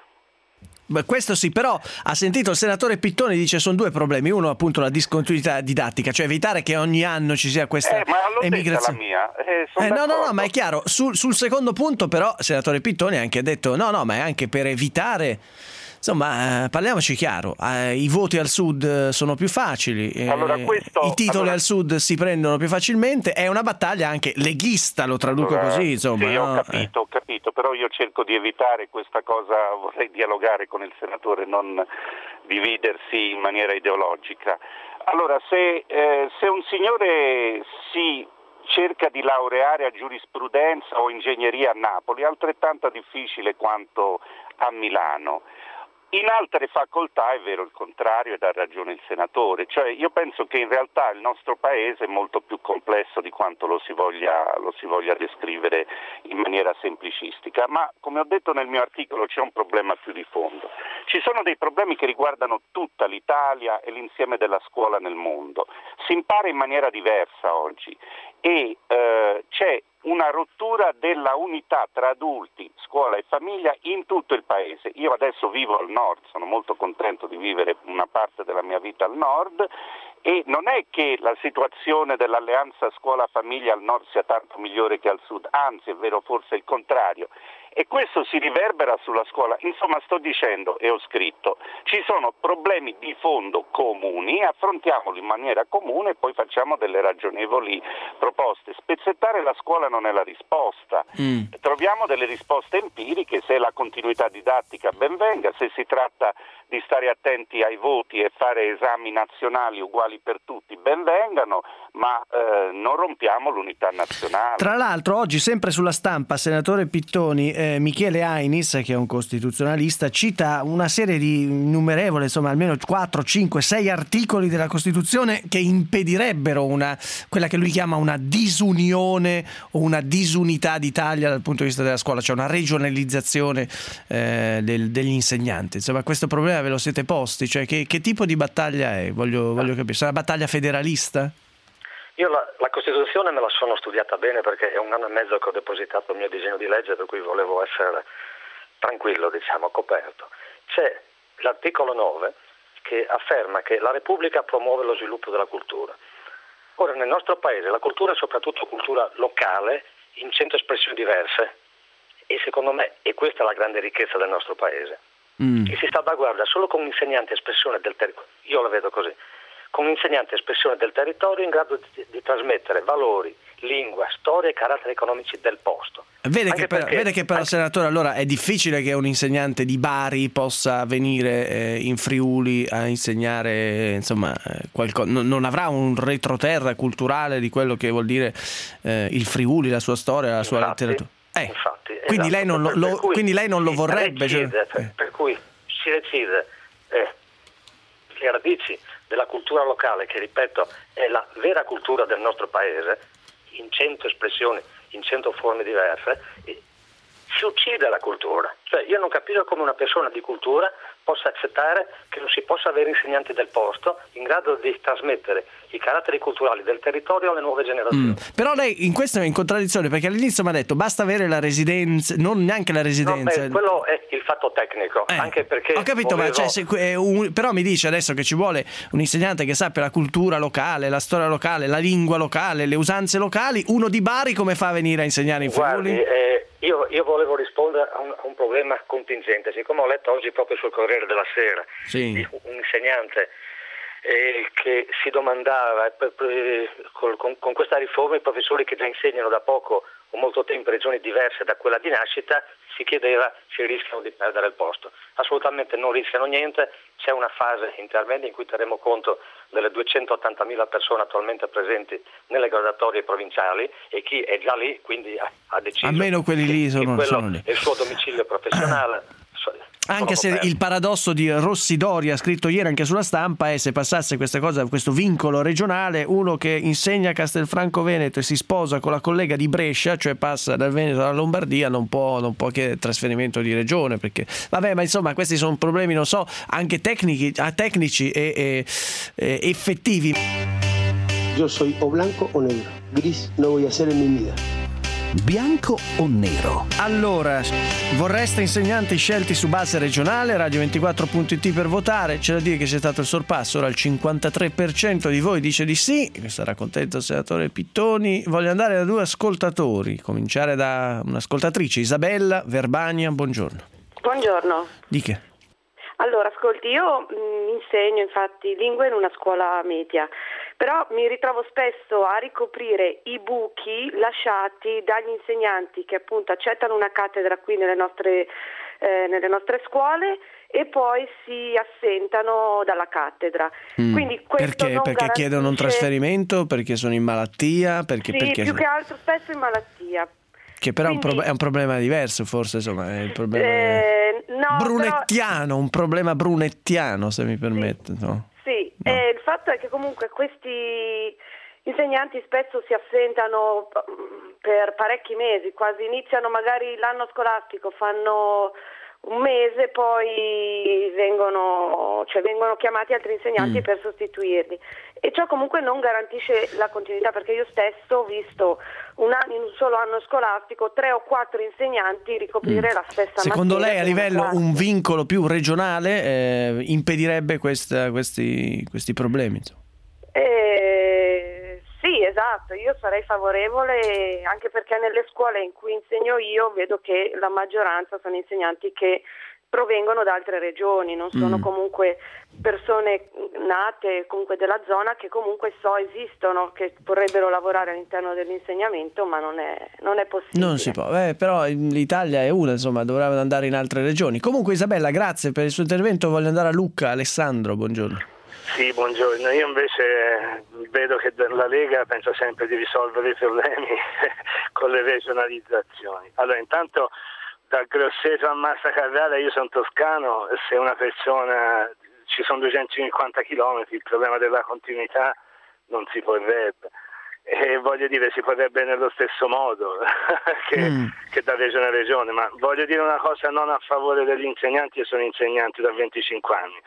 S2: Beh, questo sì, però ha sentito il senatore Pittoni, dice sono due problemi. Uno appunto la discontinuità didattica, cioè evitare che ogni anno ci sia questa
S8: eh, ma l'ho
S2: emigrazione.
S8: Detta la mia. Eh,
S2: eh, no, no, no, ma è chiaro. Sul, sul secondo punto però il senatore Pittoni ha anche detto no, no, ma è anche per evitare. Insomma, eh, parliamoci chiaro, eh, i voti al sud sono più facili, eh,
S8: allora questo,
S2: i titoli
S8: allora...
S2: al sud si prendono più facilmente, è una battaglia anche leghista, lo traduco
S8: allora,
S2: così, insomma.
S8: Sì,
S2: no?
S8: ho capito, eh. ho capito, però io cerco di evitare questa cosa, vorrei dialogare con il senatore, non dividersi in maniera ideologica. Allora, se, eh, se un signore si cerca di laureare a giurisprudenza o ingegneria a Napoli, è altrettanto difficile quanto a Milano. In altre facoltà è vero il contrario, ed ha ragione il senatore, cioè io penso che in realtà il nostro paese è molto più complesso di quanto lo si voglia, lo si voglia descrivere in maniera semplicistica, ma come ho detto nel mio articolo c'è un problema più di fondo. Ci sono dei problemi che riguardano tutta l'Italia e l'insieme della scuola nel mondo. Si impara in maniera diversa oggi e eh, c'è una rottura della unità tra adulti, scuola e famiglia in tutto il paese. Io adesso vivo al nord, sono molto contento di vivere una parte della mia vita al nord e non è che la situazione dell'alleanza scuola-famiglia al nord sia tanto migliore che al sud, anzi è vero forse il contrario. E questo si riverbera sulla scuola. Insomma, sto dicendo e ho scritto, ci sono problemi di fondo comuni, affrontiamoli in maniera comune e poi facciamo delle ragionevoli proposte. Spezzettare la scuola non è la risposta. Mm. Troviamo delle risposte empiriche, se la continuità didattica ben venga, se si tratta di stare attenti ai voti e fare esami nazionali uguali per tutti, ben vengano, ma eh, non rompiamo l'unità nazionale.
S2: Tra l'altro oggi sempre sulla Stampa, senatore Pittoni, eh, Michele Ainis, che è un costituzionalista, cita una serie di innumerevole, insomma almeno quattro, cinque, sei articoli della Costituzione che impedirebbero una, quella che lui chiama una disunione o una disunità d'Italia dal punto di vista della scuola, cioè una regionalizzazione eh, del, degli insegnanti. Insomma, questo problema ve lo siete posti? Cioè che, che tipo di battaglia è? Voglio, voglio capire. Sarà una battaglia federalista?
S7: Io la, la Costituzione me la sono studiata bene perché è un anno e mezzo che ho depositato il mio disegno di legge, per cui volevo essere tranquillo, diciamo, coperto. C'è l'articolo nove che afferma che la Repubblica promuove lo sviluppo della cultura. Ora, nel nostro paese la cultura è soprattutto cultura locale in cento espressioni diverse e secondo me, e questa è la grande ricchezza del nostro paese, mm. che si salvaguarda solo con un insegnante espressione del territorio, io la vedo così, con un insegnante espressione del territorio in grado di, di trasmettere valori, lingua, storia e caratteri economici del posto.
S2: Vede che, per, perché, vede che però, anche... senatore, allora è difficile che un insegnante di Bari possa venire eh, in Friuli a insegnare, insomma, eh, qualcosa. Non, non avrà un retroterra culturale di quello che vuol dire eh, il Friuli, la sua storia, la sua
S7: infatti,
S2: letteratura. Eh,
S7: infatti,
S2: quindi,
S7: esatto,
S2: lei non lo, lo, quindi lei non lo vorrebbe.
S7: Decide,
S2: cioè,
S7: per,
S2: eh.
S7: per cui si decide eh, le radici della cultura locale, che ripeto è la vera cultura del nostro paese, in cento espressioni, in cento forme diverse, e si uccide la cultura. Cioè io non capisco come una persona di cultura possa accettare che non si possa avere insegnanti del posto in grado di trasmettere i caratteri culturali del territorio alle nuove generazioni.
S2: Mm. Però lei in questo è in contraddizione, perché all'inizio mi ha detto basta avere la residenza, non neanche la residenza.
S7: No, beh, quello è il fatto tecnico,
S2: eh,
S7: anche perché
S2: ho capito,
S7: volevo...
S2: ma cioè, se, eh, un, però mi dice adesso che ci vuole un insegnante che sappia la cultura locale, la storia locale, la lingua locale, le usanze locali. Uno di Bari come fa a venire a insegnare in Friuli?
S7: Guardi, eh, io, io volevo rispondere a un, a un problema contingente, siccome ho letto oggi proprio sul Corriere della Sera
S2: sì.
S7: di un insegnante eh, che si domandava per, per, con, con questa riforma i professori che già insegnano da poco o molto tempo in regioni diverse da quella di nascita, si chiedeva se rischiano di perdere il posto. Assolutamente non rischiano niente, c'è una fase intermedia in cui terremo conto delle duecentottantamila persone attualmente presenti nelle graduatorie provinciali e chi è già lì quindi ha, ha deciso
S2: almeno quelli lì sono,
S7: che quello
S2: sono lì.
S7: è il suo domicilio professionale.
S2: Anche se il paradosso di Rossi Doria, scritto ieri anche sulla Stampa, è se passasse questa cosa, questo vincolo regionale, uno che insegna a Castelfranco Veneto e si sposa con la collega di Brescia, cioè passa dal Veneto alla Lombardia, non può, non può chiedere trasferimento di regione, perché vabbè, ma insomma questi sono problemi, non so, anche tecnici, tecnici e, e, e effettivi.
S6: Yo soy o blanco o negro, gris no voy a ser en mi vida.
S1: Bianco o nero?
S2: Allora, vorreste insegnanti scelti su base regionale? radio ventiquattro punto it per votare. C'è da dire che c'è stato il sorpasso, ora il cinquantatré per cento di voi dice di sì, sarà contento il senatore Pittoni. Voglio andare da due ascoltatori, cominciare da un'ascoltatrice, Isabella Verbania, buongiorno.
S9: Buongiorno.
S2: Di che?
S9: Allora, ascolti, io mh, insegno infatti lingue in una scuola media, però mi ritrovo spesso a ricoprire i buchi lasciati dagli insegnanti che appunto accettano una cattedra qui nelle nostre, eh, nelle nostre scuole e poi si assentano dalla cattedra. Mm. Quindi questo
S2: perché?
S9: Non
S2: perché
S9: garantisce...
S2: chiedono un trasferimento? Perché sono in malattia? Perché,
S9: sì,
S2: perché...
S9: più che altro spesso in malattia.
S2: Che però Quindi, è, un pro- è un problema diverso, forse, insomma, è il problema
S9: eh, no,
S2: brunettiano,
S9: però...
S2: un problema brunettiano, se mi permette.
S9: Sì,
S2: no?
S9: sì.
S2: No.
S9: Eh, il fatto è che comunque questi insegnanti spesso si assentano per parecchi mesi, quasi iniziano magari l'anno scolastico, fanno un mese, poi vengono, cioè vengono chiamati altri insegnanti mm. per sostituirli, e ciò comunque non garantisce la continuità, perché io stesso ho visto un anno, in un solo anno scolastico tre o quattro insegnanti ricoprire mm. la stessa
S2: Secondo
S9: materia.
S2: lei a livello un vincolo più regionale eh, impedirebbe questa, questi, questi problemi?
S9: Eh, sì, esatto, io sarei favorevole, anche perché nelle scuole in cui insegno io vedo che la maggioranza sono insegnanti che provengono da altre regioni, non sono mm. comunque persone nate comunque della zona, che comunque so esistono, che vorrebbero lavorare all'interno dell'insegnamento, ma non è, non è possibile.
S2: Non si può, eh, però l'Italia è una, insomma, dovrebbe andare in altre regioni. Comunque Isabella, grazie per il suo intervento, voglio andare a Lucca. Alessandro, buongiorno.
S10: Sì, buongiorno. Io invece vedo che la Lega pensa sempre di risolvere i problemi con le regionalizzazioni. Allora, intanto dal Grosseto a Massa Carrara, io sono toscano, se una persona, ci sono duecentocinquanta chilometri, il problema della continuità non si porrebbe. E voglio dire, si potrebbe nello stesso modo che, mm. che da regione a regione, ma voglio dire una cosa non a favore degli insegnanti. Io sono insegnante da venticinque anni.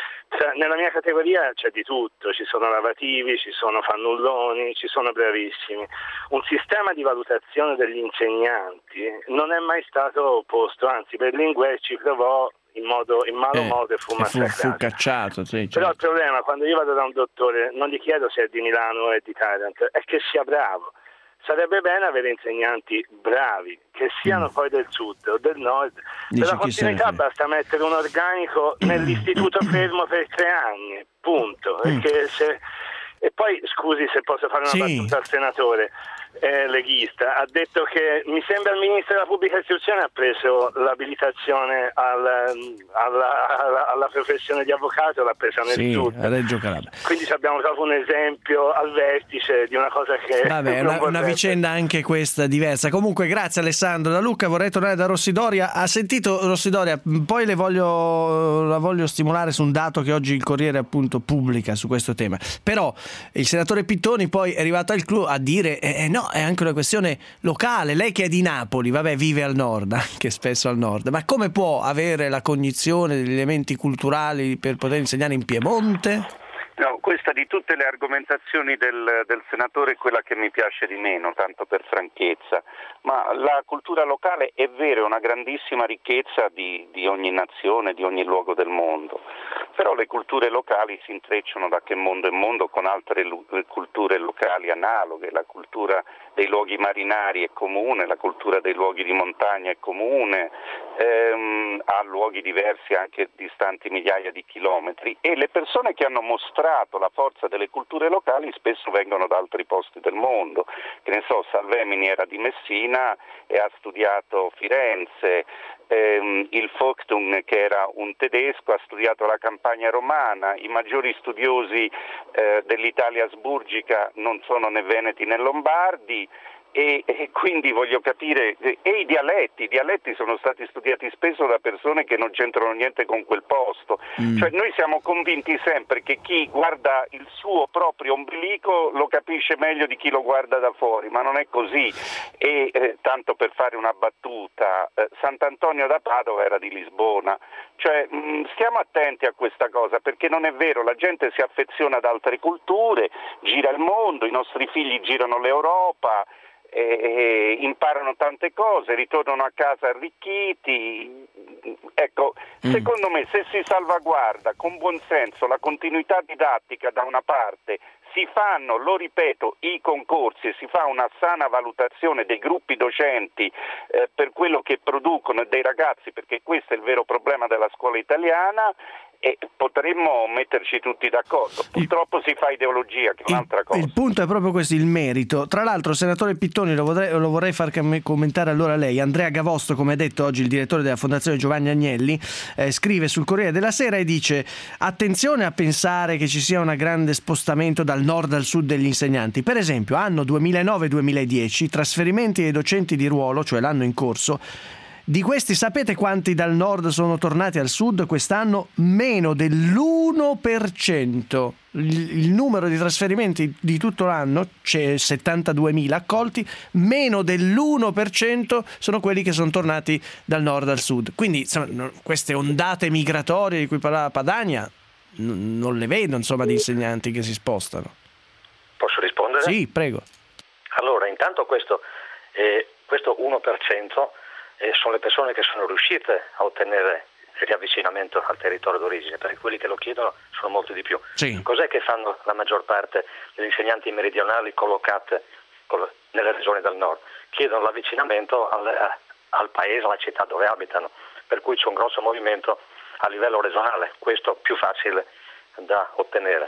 S10: Nella mia categoria c'è di tutto, ci sono lavativi, ci sono fannulloni, ci sono bravissimi. Un sistema di valutazione degli insegnanti non è mai stato posto, anzi Berlinguer ci provò in modo in malo
S2: eh,
S10: modo e fu massacrato.
S2: Fu, fu cacciato, sì, certo.
S10: Però il problema, quando io vado da un dottore, non gli chiedo se è di Milano o è di Taranto, è che sia bravo. Sarebbe bene avere insegnanti bravi, che siano mm. poi del sud o del nord. Dici, per la continuità basta mettere un organico nell'istituto fermo per tre anni, punto. Mm. Perché se... E poi, scusi se posso fare una sì. battuta al senatore eh, leghista, ha detto che mi sembra il ministro della pubblica istruzione ha preso l'abilitazione al, alla, alla, alla professione di avvocato, l'ha presa nel
S2: sì,
S10: sud.
S2: A Reggio Calabria.
S10: Quindi abbiamo proprio un esempio al vertice di una cosa che
S2: vabbè, una, una vicenda anche questa diversa. Comunque grazie Alessandro. Da Lucca vorrei tornare da Rossidoria. Ha sentito Rossidoria? Poi le voglio, la voglio stimolare su un dato che oggi il Corriere appunto pubblica su questo tema. Però il senatore Pittoni poi è arrivato al clou a dire eh, no, No, è anche una questione locale. Lei che è di Napoli, vabbè, vive al nord, anche spesso al nord, ma come può avere la cognizione degli elementi culturali per poter insegnare in Piemonte?
S8: No, questa di tutte le argomentazioni del, del senatore è quella che mi piace di meno, tanto per franchezza, ma la cultura locale è vero, è una grandissima ricchezza di, di ogni nazione, di ogni luogo del mondo, però le culture locali si intrecciano da che mondo è mondo con altre lu- culture locali analoghe, la cultura dei luoghi marinari è comune, la cultura dei luoghi di montagna è comune, ehm, ha luoghi diversi anche distanti migliaia di chilometri, e le persone che hanno mostrato la forza delle culture locali spesso vengono da altri posti del mondo. Che ne so, Salvemini era di Messina e ha studiato Firenze, ehm, il Vogtung, che era un tedesco, ha studiato la campagna romana, i maggiori studiosi eh, dell'Italia asburgica non sono né veneti né lombardi. E, e quindi voglio capire, e i dialetti, i dialetti sono stati studiati spesso da persone che non c'entrano niente con quel posto, mm. cioè noi siamo convinti sempre che chi guarda il suo proprio ombelico lo capisce meglio di chi lo guarda da fuori, ma non è così. E eh, tanto per fare una battuta, eh, Sant'Antonio da Padova era di Lisbona, cioè mh, stiamo attenti a questa cosa, perché non è vero, la gente si affeziona ad altre culture, gira il mondo, i nostri figli girano l'Europa, e imparano tante cose, ritornano a casa arricchiti. Ecco, mm. secondo me se si salvaguarda con buon senso la continuità didattica da una parte, si fanno, lo ripeto, i concorsi e si fa una sana valutazione dei gruppi docenti eh, per quello che producono e dei ragazzi, perché questo è il vero problema della scuola italiana, e potremmo metterci tutti d'accordo. Purtroppo si fa ideologia, che è un'altra cosa.
S2: Il punto è proprio questo, il merito. Tra l'altro, senatore Pittoni, lo vorrei, lo vorrei far commentare allora lei. Andrea Gavosto, come ha detto oggi il direttore della Fondazione Giovanni Agnelli, eh, scrive sul Corriere della Sera e dice: attenzione a pensare che ci sia un grande spostamento dal nord al sud degli insegnanti. Per esempio, anno duemilanove duemiladieci, trasferimenti dei docenti di ruolo, cioè l'anno in corso. Di questi sapete quanti dal nord sono tornati al sud quest'anno? Meno dell'uno per cento. Il, il numero di trasferimenti di tutto l'anno, c'è settantaduemila accolti, meno dell'uno per cento sono quelli che sono tornati dal nord al sud. Quindi insomma, queste ondate migratorie di cui parlava Padania n- non le vedo, insomma, di insegnanti che si spostano.
S7: Posso rispondere?
S2: Sì, prego.
S7: Allora, intanto questo, eh, questo uno per cento E sono le persone che sono riuscite a ottenere il riavvicinamento al territorio d'origine, perché quelli che lo chiedono sono molti di più.
S2: Sì.
S7: Cos'è che fanno la maggior parte degli insegnanti meridionali collocate nelle regioni del nord? Chiedono l'avvicinamento al, al paese, alla città dove abitano, per cui c'è un grosso movimento a livello regionale, questo più facile da ottenere.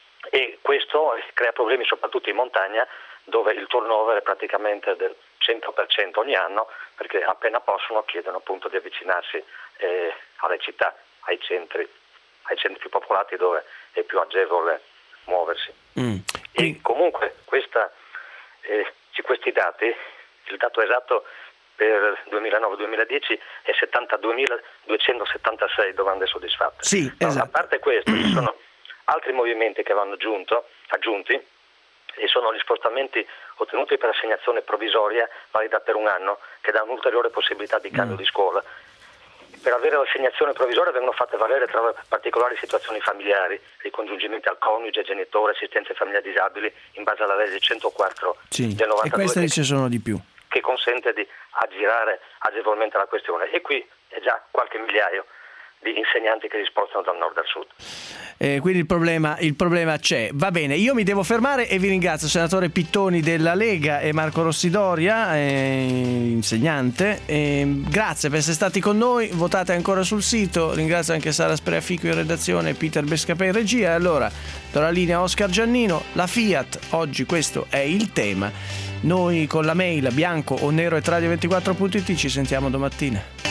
S7: E questo crea problemi soprattutto in montagna, dove il turnover è praticamente del cento per cento ogni anno, perché appena possono chiedono appunto di avvicinarsi eh, alle città, ai centri, ai centri più popolati dove è più agevole muoversi. Mm. E comunque questa, eh, questi dati, il dato esatto per duemilanove duemiladieci è settantaduemiladuecentosettantasei domande soddisfatte.
S2: Sì,
S7: no,
S2: esatto.
S7: A parte questo ci sono altri movimenti che vanno aggiunto, aggiunti, e sono gli spostamenti ottenuti per assegnazione provvisoria valida per un anno, che dà un'ulteriore possibilità di cambio mm. di scuola. Per avere l'assegnazione provvisoria vengono fatte valere tra particolari situazioni familiari, ricongiungimenti al coniuge, genitore, assistenza ai familiari disabili, in base alla legge centoquattro
S2: sì.
S7: del novantadue.
S2: E queste ci sono di più.
S7: Che consente di aggirare agevolmente la questione. E qui è già qualche migliaio di insegnanti che si spostano dal nord al sud.
S2: Eh, quindi il problema, il problema c'è. Va bene, io mi devo fermare e vi ringrazio, senatore Pittoni della Lega e Marco Rossidoria, eh, insegnante. Eh, grazie per essere stati con noi. Votate ancora sul sito. Ringrazio anche Sara Spreafico in redazione e Peter Bescapè in regia. E allora do la linea a Oscar Giannino. La Fiat, oggi questo è il tema. Noi con la mail bianco o nero at radio ventiquattro punto it ci sentiamo domattina.